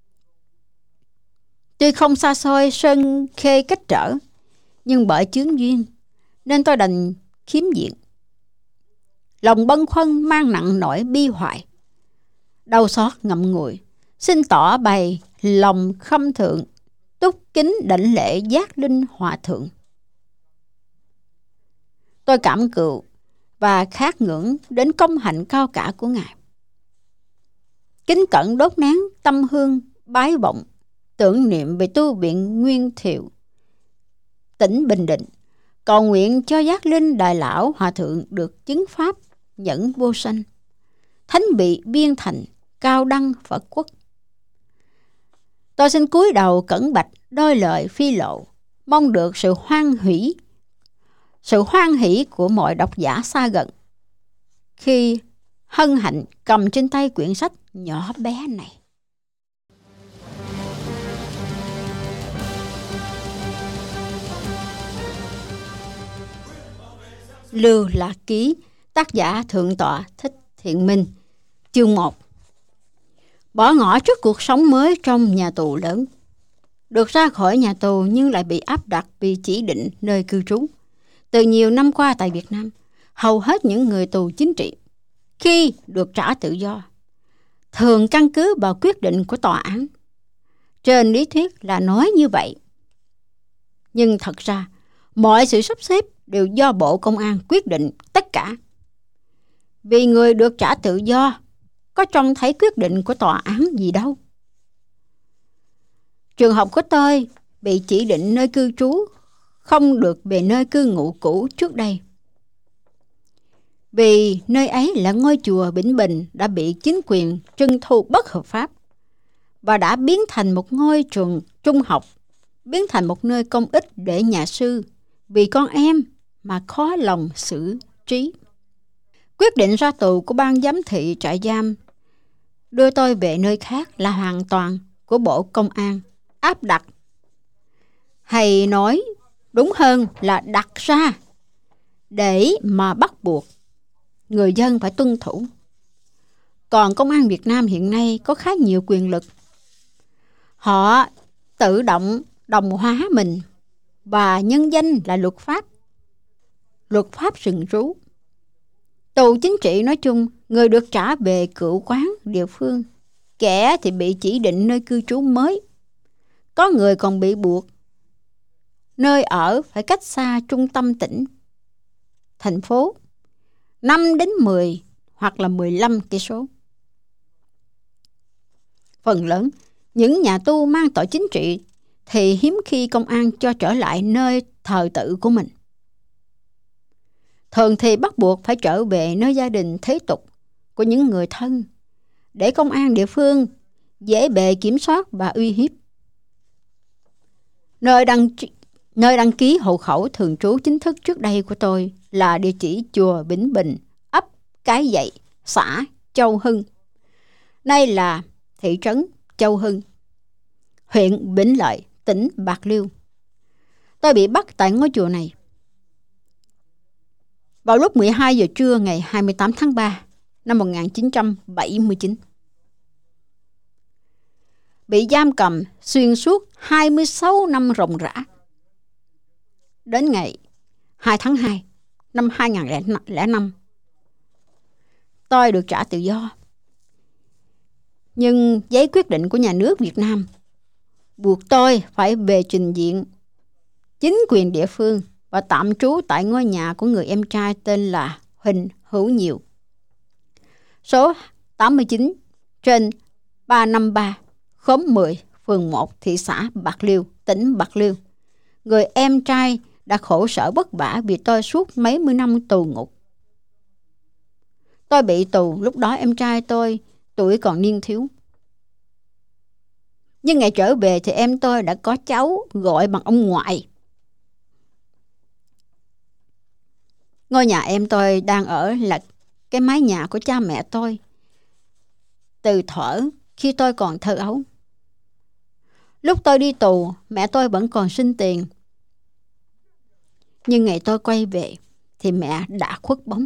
Tuy không xa xôi sơn khê cách trở, nhưng bởi chướng duyên nên tôi đành khiếm diện. Lòng bâng khuâng mang nặng nỗi bi hoại, đau xót ngậm ngùi, xin tỏ bày lòng khâm thượng, túc kính đảnh lễ giác linh hòa thượng. Tôi cảm cựu và khát ngưỡng đến công hạnh cao cả của Ngài. Kính cẩn đốt nén tâm hương bái vọng, tưởng niệm về tu viện Nguyên Thiệu, tỉnh Bình Định, cầu nguyện cho giác linh đại lão hòa thượng được chứng pháp nhẫn vô sanh, thánh bị biên thành, cao đăng Phật quốc. Tôi xin cúi đầu cẩn bạch đôi lời phi lộ, mong được sự hoan hỷ, sự hoan hỷ của mọi độc giả xa gần khi hân hạnh cầm trên tay quyển sách nhỏ bé này. Lưu Lạc Ký, tác giả Thượng tọa Thích Thiện Minh. Chương một. Bỏ ngỏ trước cuộc sống mới trong nhà tù lớn. Được ra khỏi nhà tù nhưng lại bị áp đặt vì chỉ định nơi cư trú. Từ nhiều năm qua tại Việt Nam, hầu hết những người tù chính trị khi được trả tự do thường căn cứ vào quyết định của tòa án. Trên lý thuyết là nói như vậy, nhưng thật ra mọi sự sắp xếp đều do Bộ Công an quyết định tất cả. Vì người được trả tự do có trông thấy quyết định của tòa án gì đâu. Trường hợp của tôi bị chỉ định nơi cư trú không được về nơi cư ngụ cũ trước đây. Vì nơi ấy là ngôi chùa Vĩnh Bình đã bị chính quyền trưng thu bất hợp pháp và đã biến thành một ngôi trường trung học, biến thành một nơi công ích để nhà sư vì con em mà khó lòng xử trí. Quyết định ra tù của ban giám thị trại giam đưa tôi về nơi khác là hoàn toàn của Bộ Công an áp đặt, hay nói đúng hơn là đặt ra để mà bắt buộc người dân phải tuân thủ. Còn Công an Việt Nam hiện nay có khá nhiều quyền lực. Họ tự động đồng hóa mình và nhân danh là luật pháp, luật pháp rừng rú. Tù chính trị nói chung, người được trả về cựu quán địa phương, kẻ thì bị chỉ định nơi cư trú mới. Có người còn bị buộc nơi ở phải cách xa trung tâm tỉnh, thành phố năm đến mười hoặc là mười lăm cây số. Phần lớn những nhà tù mang tội chính trị thì hiếm khi công an cho trở lại nơi thờ tự của mình. Thường thì bắt buộc phải trở về nơi gia đình thế tục của những người thân để công an địa phương dễ bề kiểm soát và uy hiếp. Nơi đăng nơi đăng ký hộ khẩu thường trú chính thức trước đây của tôi là địa chỉ chùa Vĩnh Bình, ấp Cái Dậy, xã Châu Hưng. Nay là thị trấn Châu Hưng, huyện Vĩnh Lợi, tỉnh Bạc Liêu. Tôi bị bắt tại ngôi chùa này vào lúc mười hai giờ trưa ngày hai mươi tám tháng ba năm một nghìn chín trăm bảy mươi chín. Bị giam cầm xuyên suốt hai mươi sáu năm ròng rã. Đến ngày hai tháng hai năm hai nghìn lẻ năm, tôi được trả tự do. Nhưng giấy quyết định của nhà nước Việt Nam buộc tôi phải về trình diện chính quyền địa phương và tạm trú tại ngôi nhà của người em trai tên là Huỳnh Hữu Nhiều, số tám mươi chín trên ba trăm năm mươi ba, khóm mười, phường một, thị xã Bạc Liêu, tỉnh Bạc Liêu. Người em trai đã khổ sở vất vả vì tôi suốt mấy mươi năm tù ngục. Tôi bị tù lúc đó em trai tôi tuổi còn niên thiếu. Nhưng ngày trở về thì em tôi đã có cháu gọi bằng ông ngoại. Ngôi nhà em tôi đang ở là cái mái nhà của cha mẹ tôi từ thuở khi tôi còn thơ ấu. Lúc tôi đi tù, mẹ tôi vẫn còn sinh tiền. Nhưng ngày tôi quay về thì mẹ đã khuất bóng.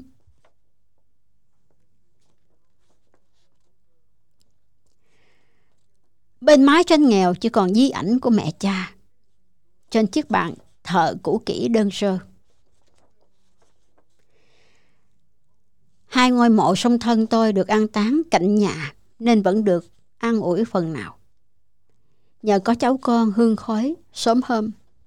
Bên mái tranh nghèo chỉ còn di ảnh của mẹ cha trên chiếc bàn thờ cũ kỹ đơn sơ. Hai ngôi mộ song thân tôi được an táng cạnh nhà nên vẫn được an ủi phần nào, nhờ có cháu con hương khói sớm hôm.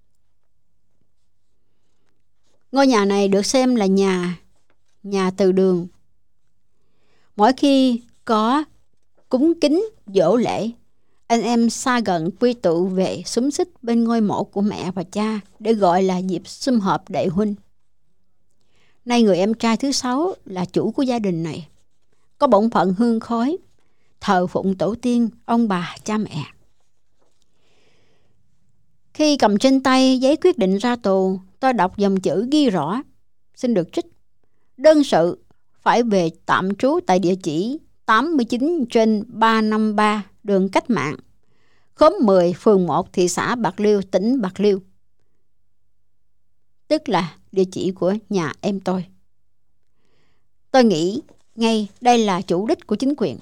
Ngôi nhà này được xem là nhà nhà từ đường. Mỗi khi có cúng kính giỗ lễ, anh em xa gần quy tụ về xúm xít bên ngôi mộ của mẹ và cha để gọi là dịp sum họp đệ huynh. Nay người em trai thứ sáu là chủ của gia đình này, có bổn phận hương khói, thờ phụng tổ tiên, ông bà, cha mẹ. Khi cầm trên tay giấy quyết định ra tù, tôi đọc dòng chữ ghi rõ: xin được trích đơn sự phải về tạm trú tại địa chỉ tám mươi chín trên ba trăm năm mươi ba đường Cách Mạng, khóm mười, phường một, thị xã Bạc Liêu, tỉnh Bạc Liêu, tức là địa chỉ của nhà em tôi. Tôi nghĩ ngay đây là chủ đích của chính quyền.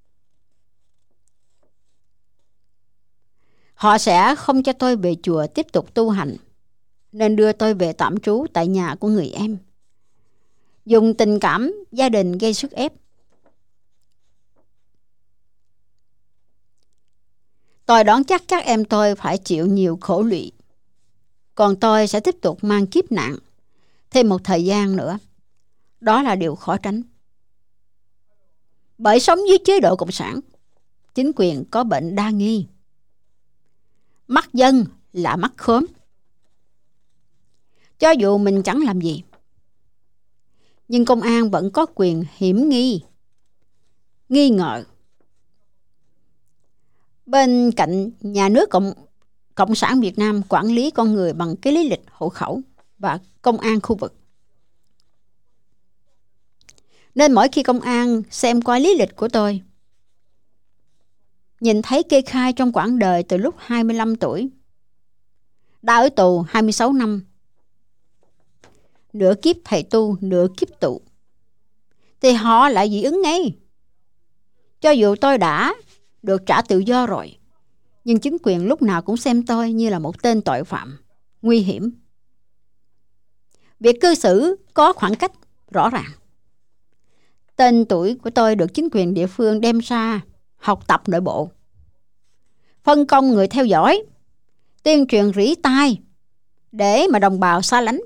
Họ sẽ không cho tôi về chùa tiếp tục tu hành, nên đưa tôi về tạm trú tại nhà của người em, dùng tình cảm gia đình gây sức ép. Tôi đoán chắc các em tôi phải chịu nhiều khổ lụy, còn tôi sẽ tiếp tục mang kiếp nạn thêm một thời gian nữa. Đó là điều khó tránh. Bởi sống dưới chế độ cộng sản, chính quyền có bệnh đa nghi. Mắt dân là mắt khóm. Cho dù mình chẳng làm gì, nhưng công an vẫn có quyền hiểm nghi, nghi ngờ. Bên cạnh nhà nước Cộng, Cộng sản Việt Nam quản lý con người bằng cái lý lịch hộ khẩu và công an khu vực. Nên mỗi khi công an xem qua lý lịch của tôi, nhìn thấy kê khai trong quãng đời từ lúc hai mươi lăm tuổi, đã ở tù hai mươi sáu năm, nửa kiếp thầy tu, nửa kiếp tù, thì họ lại dị ứng ngay. Cho dù tôi đã được trả tự do rồi, nhưng chính quyền lúc nào cũng xem tôi như là một tên tội phạm nguy hiểm. Việc cư xử có khoảng cách rõ ràng. Tên tuổi của tôi được chính quyền địa phương đem ra học tập nội bộ, phân công người theo dõi, tuyên truyền rỉ tai để mà đồng bào xa lánh.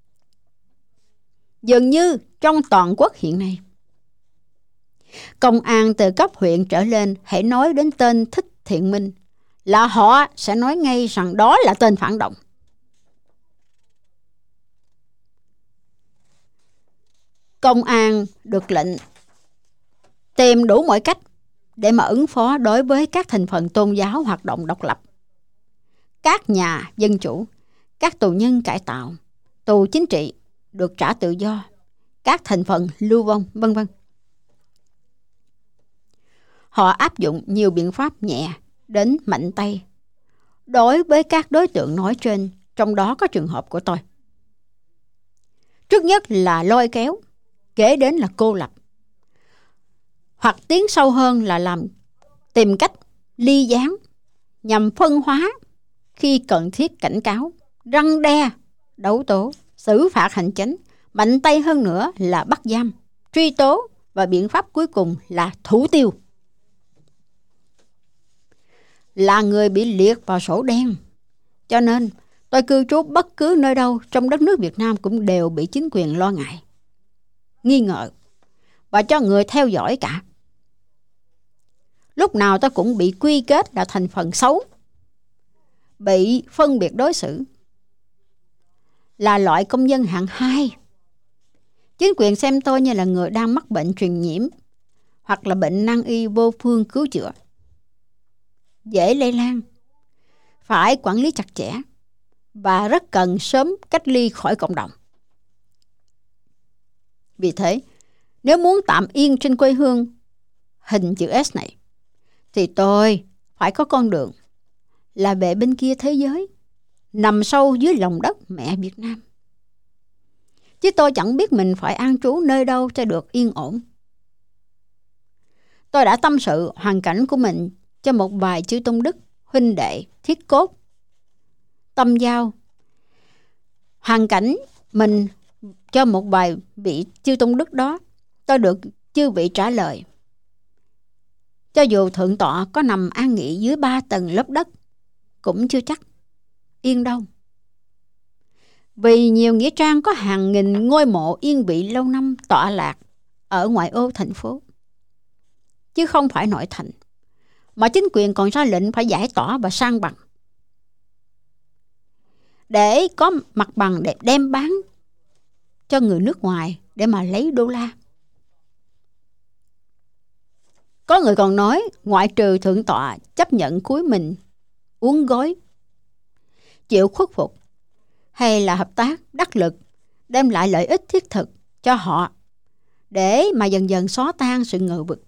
Dường như trong toàn quốc hiện nay, công an từ cấp huyện trở lên hãy nói đến tên Thích Thiện Minh là họ sẽ nói ngay rằng đó là tên phản động. Công an được lệnh tìm đủ mọi cách để mà ứng phó đối với các thành phần tôn giáo hoạt động độc lập, các nhà dân chủ, các tù nhân cải tạo, tù chính trị được trả tự do, các thành phần lưu vong, vân vân. Họ áp dụng nhiều biện pháp nhẹ đến mạnh tay đối với các đối tượng nói trên, trong đó có trường hợp của tôi. Trước nhất là lôi kéo, kế đến là cô lập, hoặc tiến sâu hơn là làm tìm cách ly gián nhằm phân hóa, khi cần thiết cảnh cáo, răn đe, đấu tố, xử phạt hành chính, mạnh tay hơn nữa là bắt giam, truy tố, và biện pháp cuối cùng là thủ tiêu. Là người bị liệt vào sổ đen, cho nên tôi cư trú bất cứ nơi đâu trong đất nước Việt Nam cũng đều bị chính quyền lo ngại, nghi ngờ và cho người theo dõi cả. Lúc nào tôi cũng bị quy kết là thành phần xấu, bị phân biệt đối xử, là loại công dân hạng hai. Chính quyền xem tôi như là người đang mắc bệnh truyền nhiễm hoặc là bệnh nan y vô phương cứu chữa, dễ lây lan, phải quản lý chặt chẽ và rất cần sớm cách ly khỏi cộng đồng. Vì thế, nếu muốn tạm yên trên quê hương hình chữ S này, thì tôi phải có con đường là về bên kia thế giới, nằm sâu dưới lòng đất mẹ Việt Nam. Chứ tôi chẳng biết mình phải an trú nơi đâu cho được yên ổn. Tôi đã tâm sự hoàn cảnh của mình cho một vài chư tôn đức, huynh đệ, thiết cốt, tâm giao. Hoàn cảnh mình cho một vài vị chư tôn đức đó, tôi được chư vị trả lời: cho dù thượng tọa có nằm an nghỉ dưới ba tầng lớp đất, cũng chưa chắc yên đâu. Vì nhiều nghĩa trang có hàng nghìn ngôi mộ yên vị lâu năm tọa lạc ở ngoại ô thành phố, chứ không phải nội thành, mà chính quyền còn ra lệnh phải giải tỏa và san bằng, để có mặt bằng để đem bán cho người nước ngoài để mà lấy đô la. Có người còn nói ngoại trừ thượng tọa chấp nhận cúi mình uống gối, chịu khuất phục, hay là hợp tác đắc lực đem lại lợi ích thiết thực cho họ để mà dần dần xóa tan sự ngờ vực.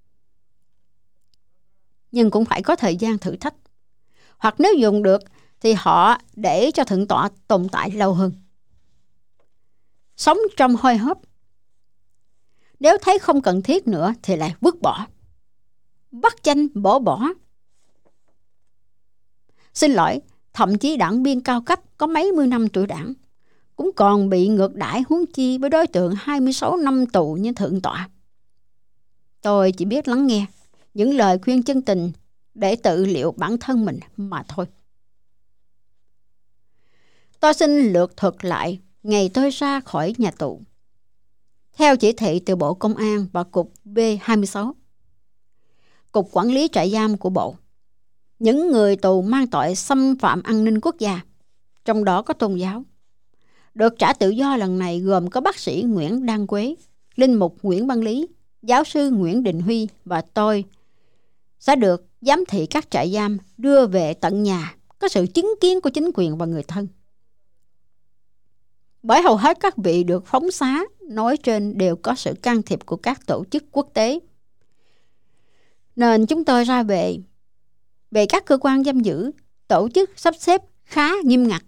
Nhưng cũng phải có thời gian thử thách, hoặc nếu dùng được thì họ để cho thượng tọa tồn tại lâu hơn, sống trong hôi hớp. Nếu thấy không cần thiết nữa thì lại vứt bỏ, bắt chanh bỏ bỏ. Xin lỗi, thậm chí đảng viên cao cấp có mấy mươi năm tuổi đảng cũng còn bị ngược đãi, huống chi với đối tượng hai mươi sáu năm tù như thượng tọa. Tôi chỉ biết lắng nghe những lời khuyên chân tình để tự liệu bản thân mình mà thôi. Tôi xin lược thuật lại ngày tôi ra khỏi nhà tù. Theo chỉ thị từ Bộ Công an và Cục B hai mươi sáu, Cục Quản lý Trại giam của Bộ, những người tù mang tội xâm phạm an ninh quốc gia, trong đó có tôn giáo, được trả tự do lần này gồm có bác sĩ Nguyễn Đăng Quế, linh mục Nguyễn Văn Lý, giáo sư Nguyễn Đình Huy và tôi, sẽ được giám thị các trại giam đưa về tận nhà, có sự chứng kiến của chính quyền và người thân. Bởi hầu hết các vị được phóng xá nói trên đều có sự can thiệp của các tổ chức quốc tế, nên chúng tôi ra về về các cơ quan giam giữ tổ chức sắp xếp khá nghiêm ngặt.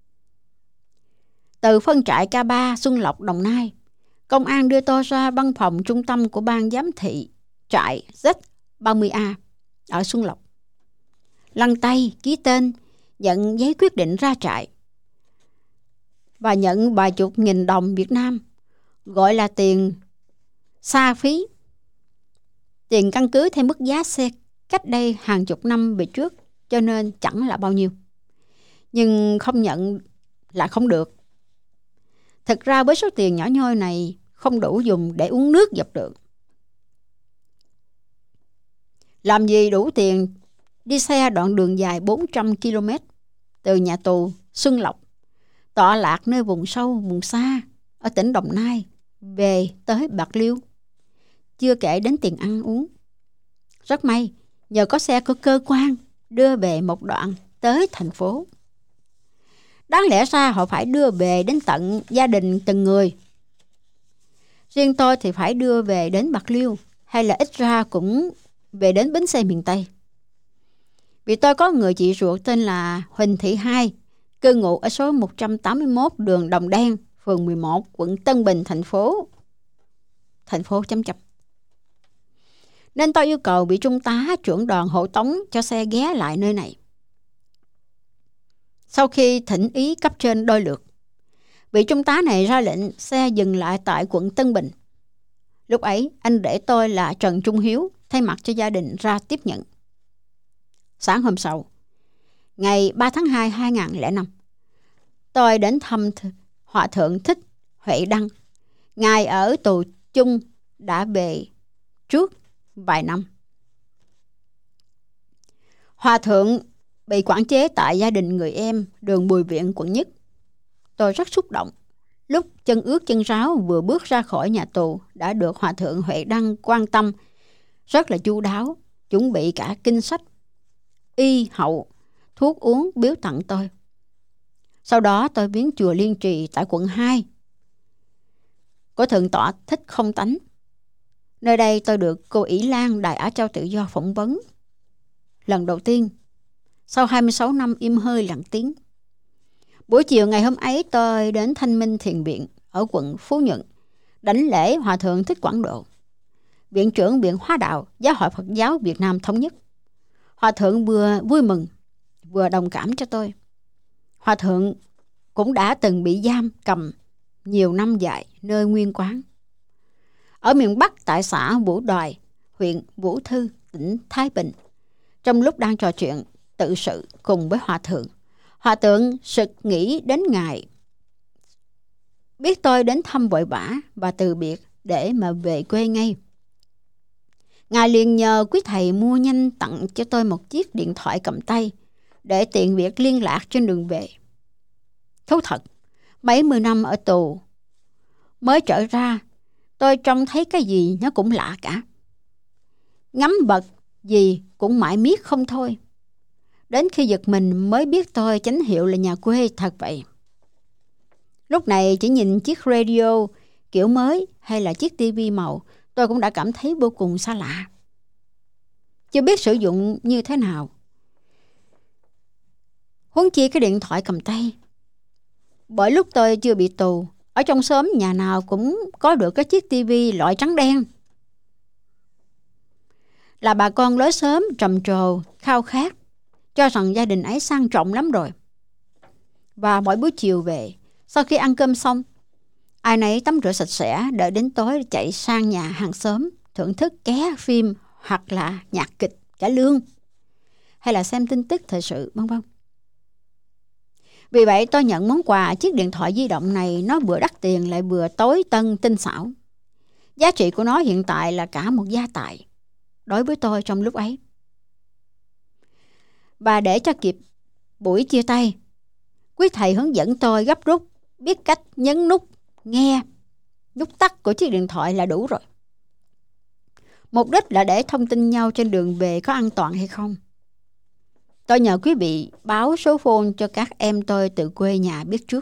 Từ phân trại K ba Xuân Lộc, Đồng Nai, công an đưa tôi ra văn phòng trung tâm của ban giám thị trại Z ba mươi A ở Xuân Lộc, lăn tay ký tên, nhận giấy quyết định ra trại và nhận vài chục nghìn đồng Việt Nam, gọi là tiền xa phí. Tiền căn cứ theo mức giá xe cách đây hàng chục năm về trước, cho nên chẳng là bao nhiêu. Nhưng không nhận là không được. Thực ra với số tiền nhỏ nhoi này không đủ dùng để uống nước dọc đường. Làm gì đủ tiền đi xe đoạn đường dài bốn trăm ki lô mét từ nhà tù Xuân Lộc, tọa lạc nơi vùng sâu, vùng xa ở tỉnh Đồng Nai, về tới Bạc Liêu. Chưa kể đến tiền ăn uống. Rất may, nhờ có xe của cơ quan đưa về một đoạn tới thành phố. Đáng lẽ ra họ phải đưa về đến tận gia đình từng người. Riêng tôi thì phải đưa về đến Bạc Liêu, hay là ít ra cũng về đến bến xe miền Tây. Vì tôi có người chị ruột tên là Huỳnh Thị Hai, cư ngụ ở số một trăm tám mươi mốt đường Đồng Đen, phường mười một, quận Tân Bình, thành phố thành phố chấm chấm. Nên tôi yêu cầu vị trung tá trưởng đoàn hộ tống cho xe ghé lại nơi này. Sau khi thỉnh ý cấp trên đôi lượt, vị trung tá này ra lệnh xe dừng lại tại quận Tân Bình. Lúc ấy, anh rể tôi là Trần Trung Hiếu thay mặt cho gia đình ra tiếp nhận. Sáng hôm sau, ngày ba tháng hai hai nghìn không trăm lẻ năm, tôi đến thăm Hòa thượng Thích Huệ Đăng. Ngài ở tù chung đã về trước vài năm. Hòa thượng bị quản chế tại gia đình người em đường Bùi Viện, quận Nhất. Tôi rất xúc động. Lúc chân ướt chân ráo vừa bước ra khỏi nhà tù đã được Hòa thượng Huệ Đăng quan tâm rất là chu đáo, chuẩn bị cả kinh sách, y hậu, thuốc uống biếu tặng tôi. Sau đó tôi viếng chùa Liên Trì tại quận hai của Thượng tọa Thích Không Tánh. Nơi đây tôi được cô Ỷ Lan, Đài Á Châu Tự Do phỏng vấn lần đầu tiên sau hai mươi sáu năm im hơi lặng tiếng. Buổi chiều ngày hôm ấy, tôi đến Thanh Minh Thiền Viện ở quận Phú Nhuận đảnh lễ Hòa thượng Thích Quảng Độ, Viện trưởng Viện Hóa Đạo Giáo hội Phật giáo Việt Nam Thống nhất. Hòa thượng vừa vui mừng vừa đồng cảm cho tôi. Hòa thượng cũng đã từng bị giam cầm nhiều năm dài nơi nguyên quán ở miền Bắc tại xã Vũ Đoài, huyện Vũ Thư, tỉnh Thái Bình. Trong lúc đang trò chuyện tự sự cùng với Hòa thượng, Hòa thượng sực nghĩ đến Ngài, biết tôi đến thăm vội vã và từ biệt để mà về quê ngay. Ngài liền nhờ quý thầy mua nhanh tặng cho tôi một chiếc điện thoại cầm tay để tiện việc liên lạc trên đường về. Thú thật, mấy mươi năm ở tù mới trở ra, tôi trông thấy cái gì nó cũng lạ cả. Ngắm bật gì cũng mãi miết không thôi. Đến khi giật mình mới biết tôi chánh hiệu là nhà quê thật vậy. Lúc này chỉ nhìn chiếc radio kiểu mới hay là chiếc tivi màu, tôi cũng đã cảm thấy vô cùng xa lạ. Chưa biết sử dụng như thế nào, huống chi cái điện thoại cầm tay. Bởi lúc tôi chưa bị tù, ở trong xóm nhà nào cũng có được cái chiếc tivi loại trắng đen. Là bà con lối xóm trầm trồ, khao khát, cho rằng gia đình ấy sang trọng lắm rồi. Và mỗi buổi chiều về, sau khi ăn cơm xong, ai nấy tắm rửa sạch sẽ, đợi đến tối chạy sang nhà hàng xóm thưởng thức ké phim hoặc là nhạc kịch cải lương, hay là xem tin tức thời sự, vân vân. Vì vậy tôi nhận món quà chiếc điện thoại di động này, nó vừa đắt tiền lại vừa tối tân tinh xảo. Giá trị của nó hiện tại là cả một gia tài đối với tôi trong lúc ấy. Và để cho kịp buổi chia tay, quý thầy hướng dẫn tôi gấp rút biết cách nhấn nút nghe, nút tắt của chiếc điện thoại là đủ rồi. Mục đích là để thông tin nhau trên đường về có an toàn hay không. Tôi nhờ quý vị báo số phone cho các em tôi từ quê nhà biết trước.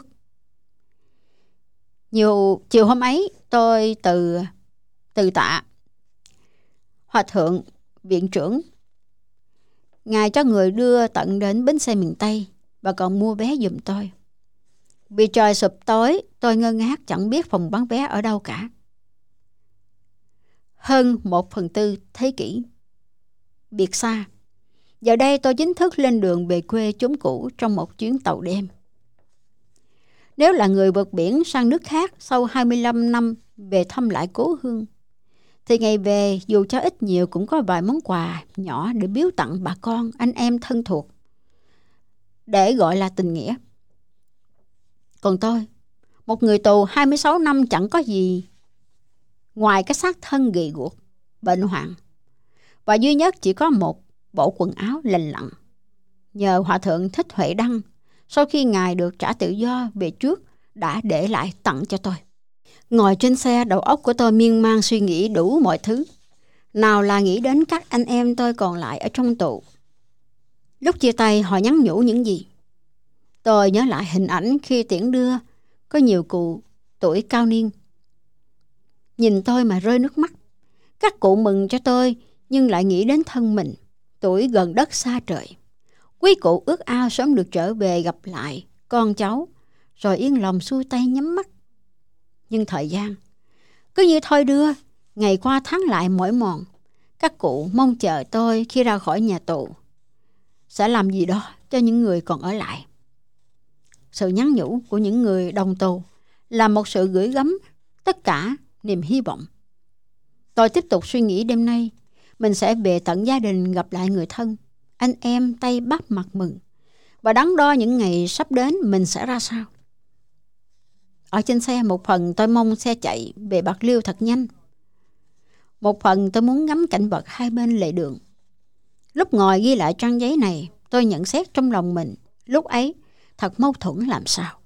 Nhiều chiều hôm ấy, tôi từ từ tạ Hòa thượng viện trưởng. Ngài cho người đưa tận đến bến xe miền Tây và còn mua vé giùm tôi. Vì trời sụp tối, tôi ngơ ngác chẳng biết phòng bán vé ở đâu cả. Hơn một phần tư thế kỷ biệt xa, giờ đây tôi chính thức lên đường về quê chốn cũ trong một chuyến tàu đêm. Nếu là người vượt biển sang nước khác sau hai mươi lăm năm về thăm lại cố hương, thì ngày về dù cho ít nhiều cũng có vài món quà nhỏ để biếu tặng bà con, anh em thân thuộc, để gọi là tình nghĩa. Còn tôi, một người tù hai mươi sáu năm chẳng có gì ngoài cái xác thân gầy guộc, bệnh hoạn, và duy nhất chỉ có một bộ quần áo lành lặn. Nhờ Hòa thượng Thích Huệ Đăng, sau khi Ngài được trả tự do về trước, đã để lại tặng cho tôi. Ngồi trên xe, đầu óc của tôi miên man suy nghĩ đủ mọi thứ. Nào là nghĩ đến các anh em tôi còn lại ở trong tù. Lúc chia tay họ nhắn nhủ những gì? Tôi nhớ lại hình ảnh khi tiễn đưa, có nhiều cụ tuổi cao niên nhìn tôi mà rơi nước mắt. Các cụ mừng cho tôi nhưng lại nghĩ đến thân mình, tuổi gần đất xa trời. Quý cụ ước ao sớm được trở về gặp lại con cháu, rồi yên lòng xuôi tay nhắm mắt. Nhưng thời gian cứ như thôi đưa, ngày qua tháng lại mỏi mòn. Các cụ mong chờ tôi khi ra khỏi nhà tù sẽ làm gì đó cho những người còn ở lại. Sự nhắn nhủ của những người đồng tù là một sự gửi gắm tất cả niềm hy vọng. Tôi tiếp tục suy nghĩ đêm nay mình sẽ về tận gia đình gặp lại người thân, anh em tay bắt mặt mừng, và đắn đo những ngày sắp đến mình sẽ ra sao. Ở trên xe, một phần tôi mong xe chạy về Bạc Liêu thật nhanh, một phần tôi muốn ngắm cảnh vật hai bên lề đường. Lúc ngồi ghi lại trang giấy này, tôi nhận xét trong lòng mình lúc ấy thật mâu thuẫn làm sao.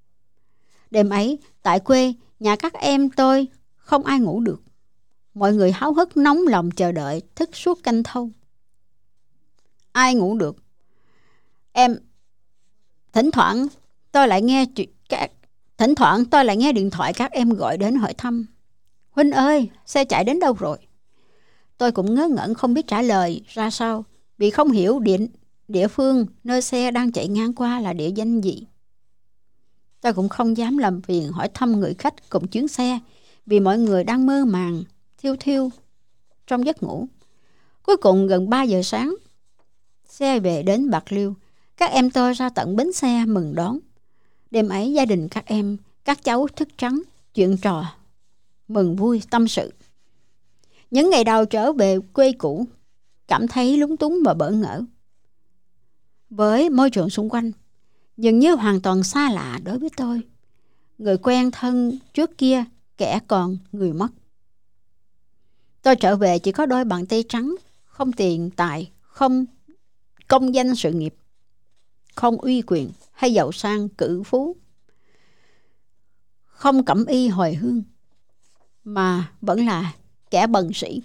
Đêm ấy tại quê nhà các em tôi không ai ngủ được. Mọi người háo hức nóng lòng chờ đợi, thức suốt canh thâu. Ai ngủ được? Em thỉnh thoảng tôi lại nghe các thỉnh thoảng tôi lại nghe điện thoại các em gọi đến hỏi thăm. Huynh ơi, xe chạy đến đâu rồi? Tôi cũng ngớ ngẩn không biết trả lời ra sao, vì không hiểu địa, địa phương nơi xe đang chạy ngang qua là địa danh gì. Tôi cũng không dám làm phiền hỏi thăm người khách cùng chuyến xe, vì mọi người đang mơ màng, thiêu thiêu trong giấc ngủ. Cuối cùng gần ba giờ sáng, xe về đến Bạc Liêu. Các em tôi ra tận bến xe mừng đón. Đêm ấy gia đình các em, các cháu thức trắng, chuyện trò, mừng vui tâm sự. Những ngày đầu trở về quê cũ, cảm thấy lúng túng và bỡ ngỡ với môi trường xung quanh, dường như hoàn toàn xa lạ đối với tôi. Người quen thân trước kia, kẻ còn người mất. Tôi trở về chỉ có đôi bàn tay trắng, không tiền tài, không công danh sự nghiệp, không uy quyền hay giàu sang cử phú, không cẩm y hồi hương, mà vẫn là kẻ bần sĩ.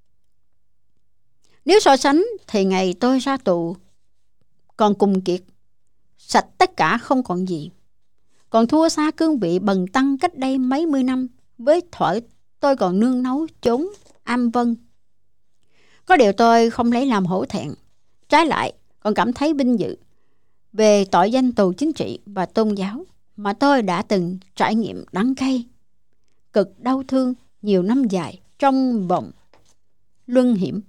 Nếu so sánh thì ngày tôi ra tù còn cùng kiệt, sạch tất cả không còn gì, còn thua xa cương vị bần tăng cách đây mấy mươi năm với thuở tôi còn nương náu chốn am vân. Có điều tôi không lấy làm hổ thẹn, trái lại còn cảm thấy vinh dự về tội danh tù chính trị và tôn giáo mà tôi đã từng trải nghiệm đắng cay, cực đau thương nhiều năm dài trong vòng luân hiểm.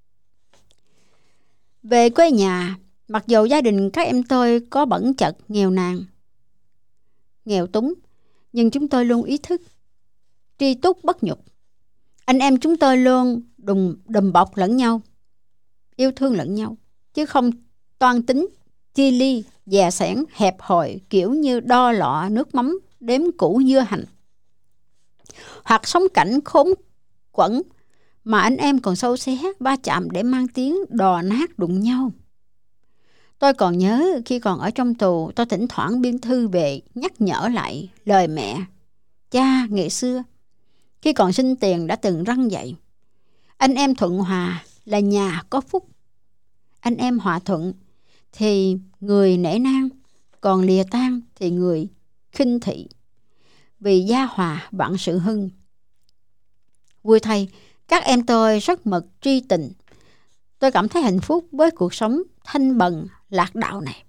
Về quê nhà, mặc dù gia đình các em tôi có bẩn chật nghèo nàn, nghèo túng, nhưng chúng tôi luôn ý thức tri túc bất nhục. Anh em chúng tôi luôn đùm, đùm bọc lẫn nhau, yêu thương lẫn nhau, chứ không toan tính, chi ly, dè sẻn, hẹp hòi kiểu như đo lọ nước mắm, đếm củ dưa hành, hoặc sống cảnh khốn quẫn mà anh em còn sâu xé, va chạm để mang tiếng đò nát đụng nhau. Tôi còn nhớ khi còn ở trong tù, tôi thỉnh thoảng biên thư về nhắc nhở lại lời mẹ, cha ngày xưa, khi còn sinh tiền đã từng răn dạy: anh em thuận hòa là nhà có phúc, anh em hòa thuận thì người nể nang, còn lìa tan thì người khinh thị. Vì gia hòa vạn sự hưng. Vui thay, các em tôi rất mực tri tình. Tôi cảm thấy hạnh phúc với cuộc sống thanh bần lạc đạo này.